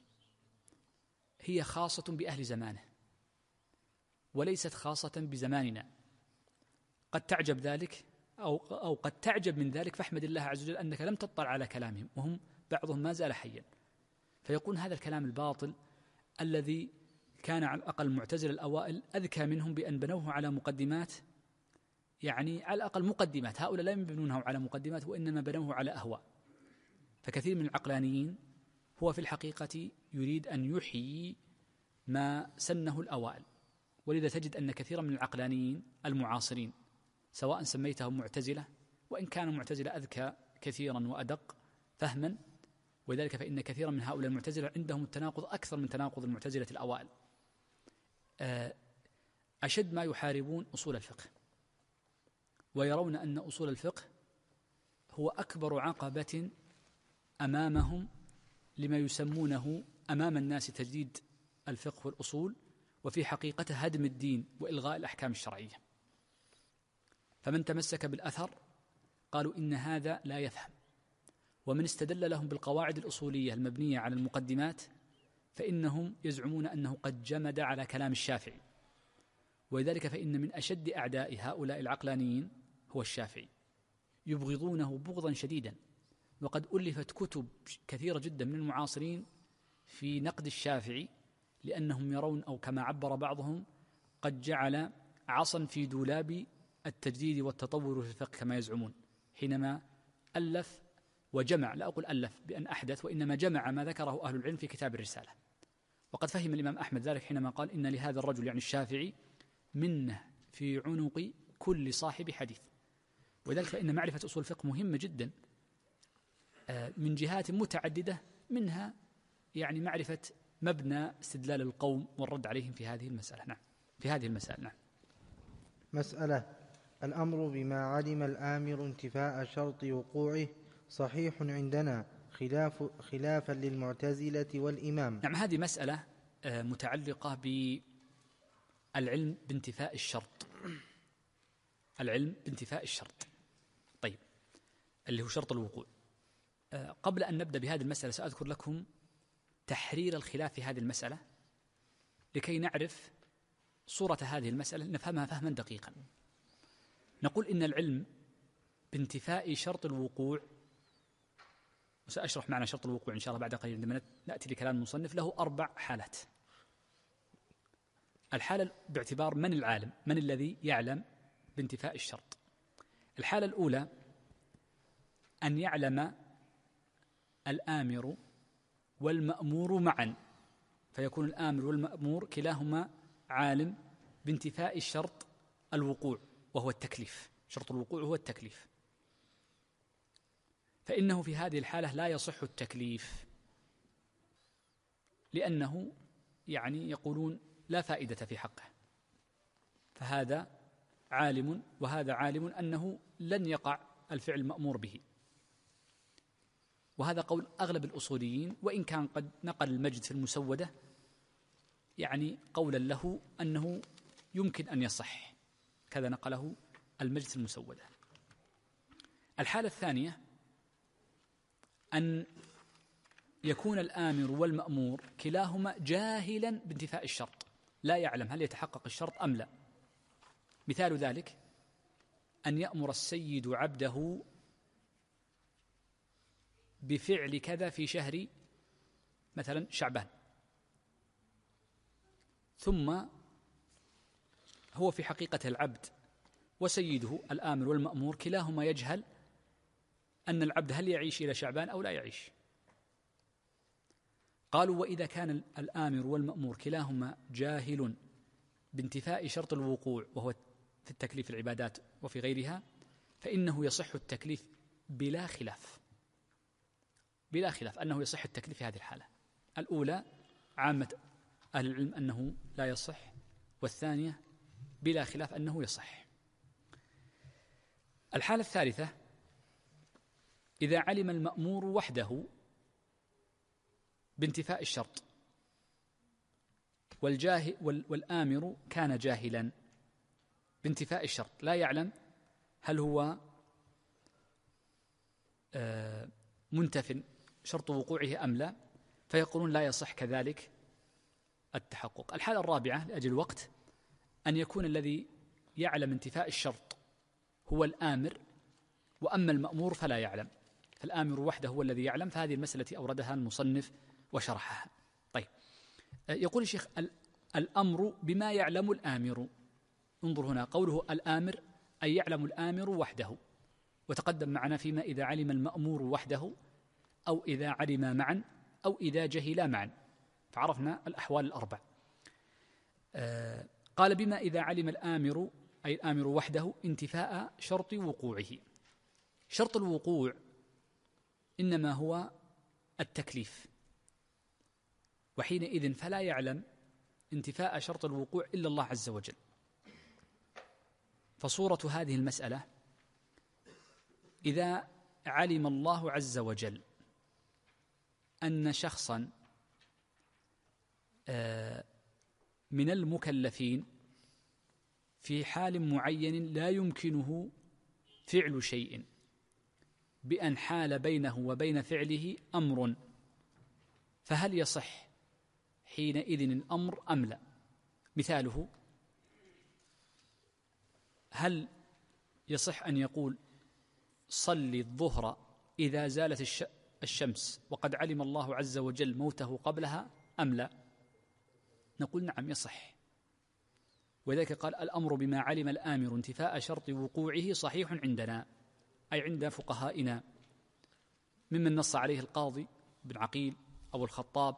هي خاصة بأهل زمانه وليست خاصة بزماننا. قد تعجب ذلك أو قد تعجب من ذلك، فاحمد الله عز وجل أنك لم تطلع على كلامهم وهم بعضهم ما زال حيا. فيكون هذا الكلام الباطل الذي كان على الأقل المعتزلة الأوائل أذكى منهم بأن بنوه على مقدمات، يعني على الأقل مقدمات، هؤلاء لا يبنونه على مقدمات وإنما بنوه على أهواء. فكثير من العقلانيين هو في الحقيقة يريد أن يحيي ما سنه الأوائل، ولذا تجد أن كثيرا من العقلانيين المعاصرين سواء سميتهم معتزلة، وإن كان المعتزلة أذكى كثيرا وأدق فهما، ولذلك فإن كثيرا من هؤلاء المعتزلة عندهم التناقض أكثر من تناقض المعتزلة الأوائل. أشد ما يحاربون أصول الفقه، ويرون أن أصول الفقه هو أكبر عقبة أمامهم لما يسمونه أمام الناس تجديد الفقه والأصول، وفي حقيقته هدم الدين وإلغاء الأحكام الشرعية. فمن تمسك بالأثر قالوا إن هذا لا يفهم، ومن استدل لهم بالقواعد الأصولية المبنية على المقدمات فإنهم يزعمون أنه قد جمد على كلام الشافعي، ولذلك فإن من أشد أعداء هؤلاء العقلانيين هو الشافعي، يبغضونه بغضا شديدا، وقد ألفت كتب كثيرة جدا من المعاصرين في نقد الشافعي، لأنهم يرون أو كما عبر بعضهم قد جعل عصا في دولاب التجديد والتطور في الفقه كما يزعمون، حينما ألف وجمع، لا أقول ألف بأن أحدث، وإنما جمع ما ذكره أهل العلم في كتاب الرسالة. وقد فهم الإمام أحمد ذلك حينما قال إن لهذا الرجل يعني الشافعي منه في عنق كل صاحب حديث. وذلك فإن معرفة أصول الفقه مهمة جدا من جهات متعددة، منها يعني معرفة مبنى استدلال القوم والرد عليهم في هذه المسألة. نعم، في هذه المسألة. نعم. مسألة: الأمر بما علم الآمر انتفاء شرط وقوعه صحيح عندنا خلافا للمعتزلة والإمام. نعم، هذه مسألة متعلقة بالعلم بانتفاء الشرط. العلم بانتفاء الشرط، طيب، اللي هو شرط الوقوع. قبل أن نبدأ بهذه المسألة سأذكر لكم تحرير الخلاف في هذه المسألة لكي نعرف صورة هذه المسألة، نفهمها فهما دقيقا. نقول إن العلم بانتفاء شرط الوقوع، وسأشرح معنى شرط الوقوع إن شاء الله بعد قليل عندما نأتي لكلام المصنف، له 4 حالات. الحالة باعتبار من العالم، من الذي يعلم بانتفاء الشرط. الحالة الأولى أن يعلم الآمر والمأمور معا، فيكون الآمر والمأمور كلاهما عالم بانتفاء الشرط الوقوع وهو التكليف. شرط الوقوع هو التكليف، فإنه في هذه الحالة لا يصح التكليف، لأنه يعني يقولون لا فائدة في حقه، فهذا عالم وهذا عالم أنه لن يقع الفعل المأمور به. وهذا قول أغلب الأصوليين، وإن كان قد نقل المجد في المسودة يعني قولا له أنه يمكن أن يصح، كذا نقله المجد في المسودة. الحالة الثانية أن يكون الآمر والمأمور كلاهما جاهلا بانتفاء الشرط، لا يعلم هل يتحقق الشرط أم لا. مثال ذلك أن يأمر السيد عبده بفعل كذا في شهر مثلا شعبان، ثم هو في حقيقة العبد وسيده الآمر والمأمور كلاهما يجهل أن العبد هل يعيش إلى شعبان أو لا يعيش. قالوا وإذا كان الآمر والمأمور كلاهما جاهل بانتفاء شرط الوقوع وهو في التكليف العبادات وفي غيرها، فإنه يصح التكليف بلا خلاف، بلا خلاف أنه يصح التكليف في هذه الحالة. الأولى عامة أهل العلم أنه لا يصح، والثانية بلا خلاف أنه يصح. الحالة الثالثة إذا علم المأمور وحده بانتفاء الشرط والآمر كان جاهلا بانتفاء الشرط، لا يعلم هل هو منتف شرط وقوعه أم لا، فيقولون لا يصح كذلك التحقق. الحالة الرابعة لأجل الوقت أن يكون الذي يعلم انتفاء الشرط هو الآمر، وأما المأمور فلا يعلم، فالآمر وحده هو الذي يعلم. فهذه المسألة أوردها المصنف وشرحها. طيب، يقول الشيخ الأمر بما يعلم الآمر. انظر هنا قوله الآمر أي يعلم الآمر وحده، وتقدم معنا فيما إذا علم المأمور وحده أو إذا علم معا أو إذا جهلا معا، فعرفنا الأحوال الأربع. قال بما إذا علم الآمر أي الآمر وحده انتفاء شرط وقوعه. شرط الوقوع إنما هو التكليف، وحينئذ فلا يعلم انتفاء شرط الوقوع إلا الله عز وجل. فصورة هذه المسألة إذا علم الله عز وجل أن شخصا من المكلفين في حال معين لا يمكنه فعل شيء بأن حال بينه وبين فعله أمر، فهل يصح حينئذ الأمر أم لا؟ مثاله هل يصح أن يقول صلي الظهر إذا زالت الشمس وقد علم الله عز وجل موته قبلها أم لا؟ نقول نعم يصح. وذلك قال الأمر بما علم الآمر انتفاء شرط وقوعه صحيح عندنا، أي عند فقهائنا، ممن نص عليه القاضي بن عقيل أو الخطاب،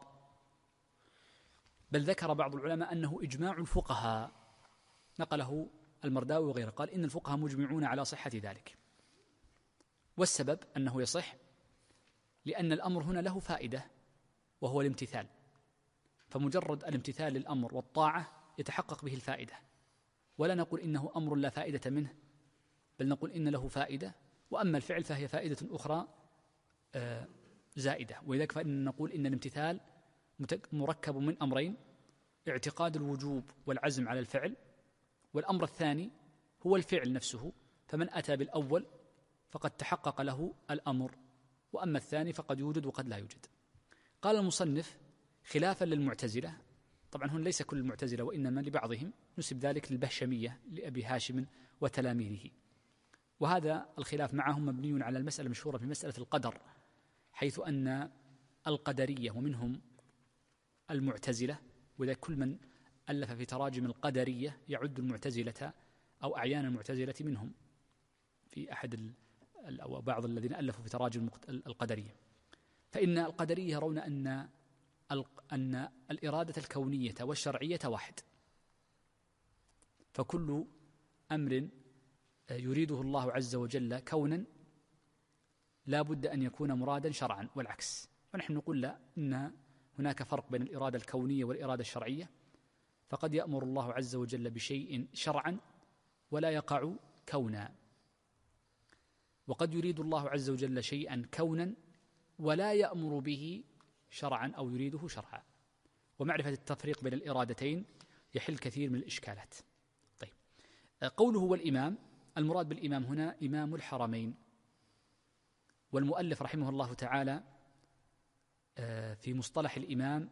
بل ذكر بعض العلماء أنه إجماع الفقهاء، نقله المرداوي وغيره، قال إن الفقهاء مجمعون على صحة ذلك. والسبب أنه يصح لأن الأمر هنا له فائدة وهو الامتثال، فمجرد الامتثال للأمر والطاعة يتحقق به الفائدة، ولا نقول إنه أمر لا فائدة منه، بل نقول إن له فائدة، وأما الفعل فهي فائدة أخرى زائدة. ولذلك فإن نقول إن الامتثال مركب من أمرين: اعتقاد الوجوب والعزم على الفعل، والأمر الثاني هو الفعل نفسه، فمن أتى بالأول فقد تحقق له الأمر، وأما الثاني فقد يوجد وقد لا يوجد. قال المصنف خلافا للمعتزلة، طبعا هنا ليس كل المعتزلة وإنما لبعضهم، نسب ذلك للبهشمية لأبي هاشم وتلاميذه، وهذا الخلاف معهم مبني على المسألة المشهورة في مسألة القدر، حيث أن القدرية ومنهم المعتزلة، وإذا كل من ألف في تراجم القدرية يعد المعتزلة أو أعيان المعتزلة منهم، في أحد أو بعض الذين ألفوا في تراجم القدرية، فإن القدرية يرون أن الإرادة الكونية والشرعية واحد، فكل أمر يريده الله عز وجل كونا لا بد أن يكون مرادا شرعا، والعكس. ونحن نقول لا، إن هناك فرق بين الإرادة الكونية والإرادة الشرعية، فقد يأمر الله عز وجل بشيء شرعا ولا يقع كونا، وقد يريد الله عز وجل شيئا كونا ولا يأمر به شرعا أو يريده شرعا، ومعرفة التفريق بين الإرادتين يحل كثير من الإشكالات. طيب، قوله والإمام، المراد بالإمام هنا إمام الحرمين، والمؤلف رحمه الله تعالى في مصطلح الإمام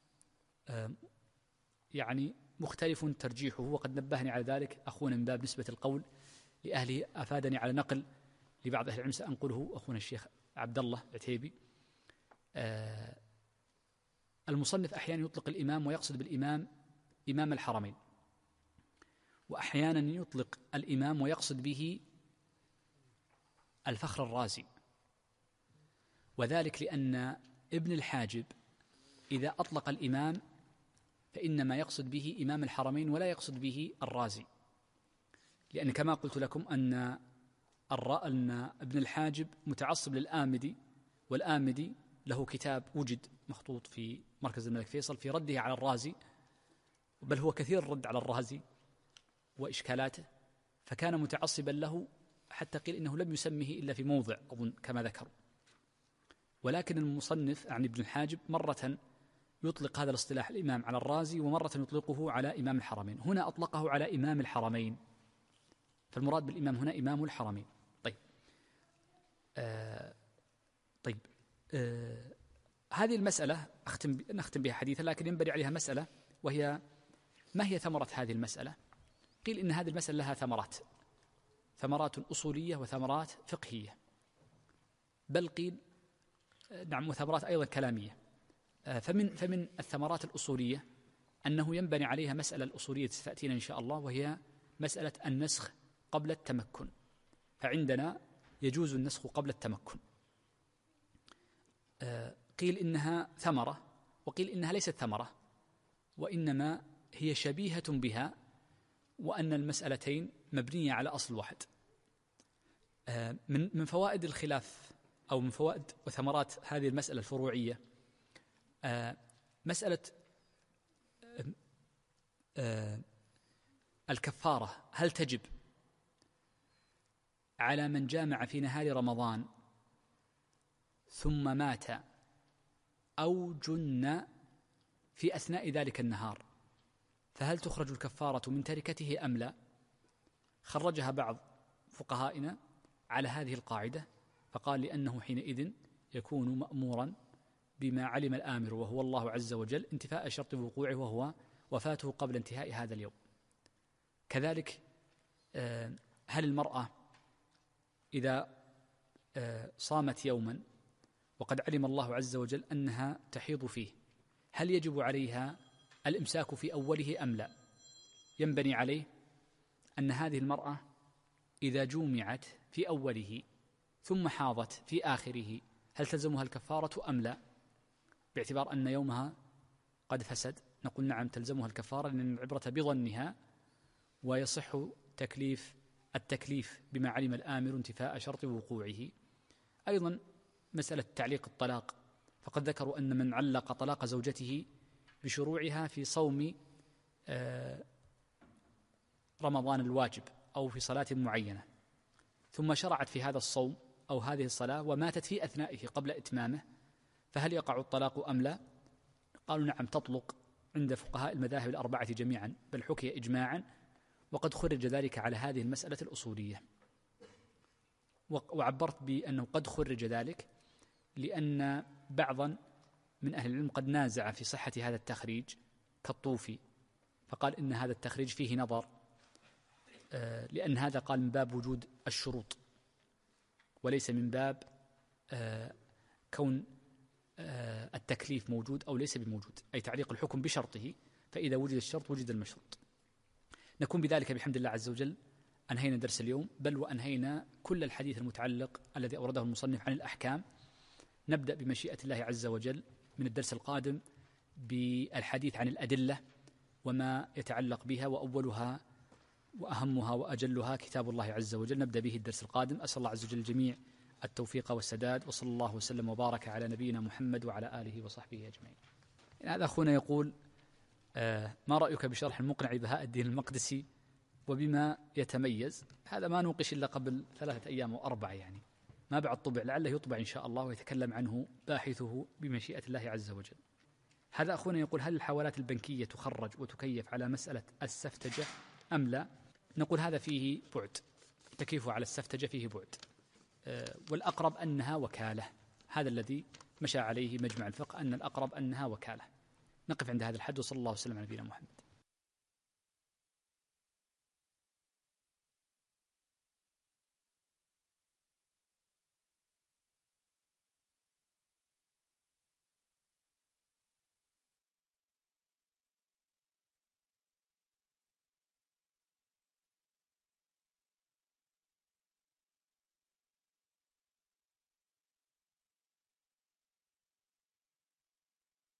يعني مختلف ترجيحه، وقد نبهني على ذلك أخونا من باب نسبة القول لأهله، أفادني على نقل لبعض أهل العلم سأنقله أخونا الشيخ عبد الله العتيبي. المصنف أحيانا يطلق الإمام ويقصد بالإمام إمام الحرمين، وأحيانا يطلق الإمام ويقصد به الفخر الرازي، وذلك لأن ابن الحاجب إذا أطلق الإمام فإنما يقصد به إمام الحرمين ولا يقصد به الرازي، لأن كما قلت لكم أن ابن الحاجب متعصب للآمدي، والآمدي له كتاب وجد مخطوط في مركز الملك فيصل في رده على الرازي، بل هو كثير الرد على الرازي وإشكالاته، فكان متعصبا له حتى قيل إنه لم يسمه إلا في موضع أظن كما ذكروا. ولكن المصنف عن ابن الحاجب مرة يطلق هذا الاصطلاح الإمام على الرازي، ومرة يطلقه على إمام الحرمين. هنا أطلقه على إمام الحرمين، فالمراد بالإمام هنا إمام الحرمين. طيب هذه المسألة نختم بها حديثا، لكن ينبني عليها مسألة، وهي ما هي ثمرة هذه المسألة؟ قيل إن هذه المسألة لها ثمرات أصولية وثمرات فقهية، بل قيل نعم وثمرات أيضا كلامية. فمن الثمرات الأصولية أنه ينبني عليها مسألة الأصولية تأتينا إن شاء الله، وهي مسألة النسخ قبل التمكن، فعندنا يجوز النسخ قبل التمكن. قيل إنها ثمرة، وقيل إنها ليست ثمرة، وإنما هي شبيهة بها، وأن المسألتين مبنية على أصل واحد. من فوائد الخلاف أو من فوائد وثمرات هذه المسألة الفروعية مسألة الكفارة، هل تجب على من جامع في نهار رمضان ثم مات أو جن في أثناء ذلك النهار، فهل تخرج الكفارة من تركته أم لا؟ خرجها بعض فقهائنا على هذه القاعدة، فقال لأنه حينئذ يكون مأمورا بما علم الآمر وهو الله عز وجل انتفاء شرط وقوعه وهو وفاته قبل انتهاء هذا اليوم. كذلك هل المرأة إذا صامت يوما وقد علم الله عز وجل أنها تحيض فيه، هل يجب عليها الإمساك في أوله أم لا؟ ينبني عليه أن هذه المرأة إذا جومعت في أوله ثم حاضت في آخره هل تلزمها الكفارة أم لا؟ باعتبار أن يومها قد فسد نقول نعم تلزمها الكفارة، لأن العبرة بظنها، ويصح التكليف بما علم الآمر انتفاء شرط وقوعه. أيضا مسألة تعليق الطلاق، فقد ذكروا أن من علق طلاق زوجته بشروعها في صوم رمضان الواجب أو في صلاة معينة، ثم شرعت في هذا الصوم أو هذه الصلاة وماتت في أثنائه قبل إتمامه، فهل يقع الطلاق أم لا؟ قالوا نعم تطلق عند فقهاء المذاهب الأربعة جميعا، بل حكي إجماعا، وقد خرج ذلك على هذه المسألة الأصولية. وعبرت بأنه قد خرج ذلك لأن بعضا من أهل العلم قد نازع في صحة هذا التخريج كالطوفي، فقال إن هذا التخريج فيه نظر، لأن هذا قال من باب وجود الشروط وليس من باب كون التكليف موجود أو ليس بموجود، أي تعليق الحكم بشرطه، فإذا وجد الشرط وجد المشروط. نكون بذلك بحمد الله عز وجل أنهينا درس اليوم، بل وأنهينا كل الحديث المتعلق الذي أورده المصنف عن الأحكام. نبدأ بمشيئة الله عز وجل من الدرس القادم بالحديث عن الأدلة وما يتعلق بها، وأولها وأهمها وأجلها كتاب الله عز وجل، نبدأ به الدرس القادم. أسأل الله عز وجل الجميع التوفيق والسداد، وصلى الله وسلم وبارك على نبينا محمد وعلى آله وصحبه أجمعين. هذا أخونا يقول ما رأيك بشرح المقنع بهاء الدين المقدسي وبما يتميز؟ هذا ما نوقش إلا قبل 3 أيام و4، يعني ما بعد طبع، لعله يطبع إن شاء الله ويتكلم عنه باحثه بمشيئة الله عز وجل. هذا أخونا يقول هل الحوالات البنكية تخرج وتكيف على مسألة السفتجة أم لا؟ نقول هذا فيه بعد، تكييفه على السفتجة فيه بعد، والأقرب أنها وكالة، هذا الذي مشى عليه مجمع الفقه، أن الأقرب أنها وكالة. نقف عند هذا الحد، وصلى الله وسلم على نبينا محمد.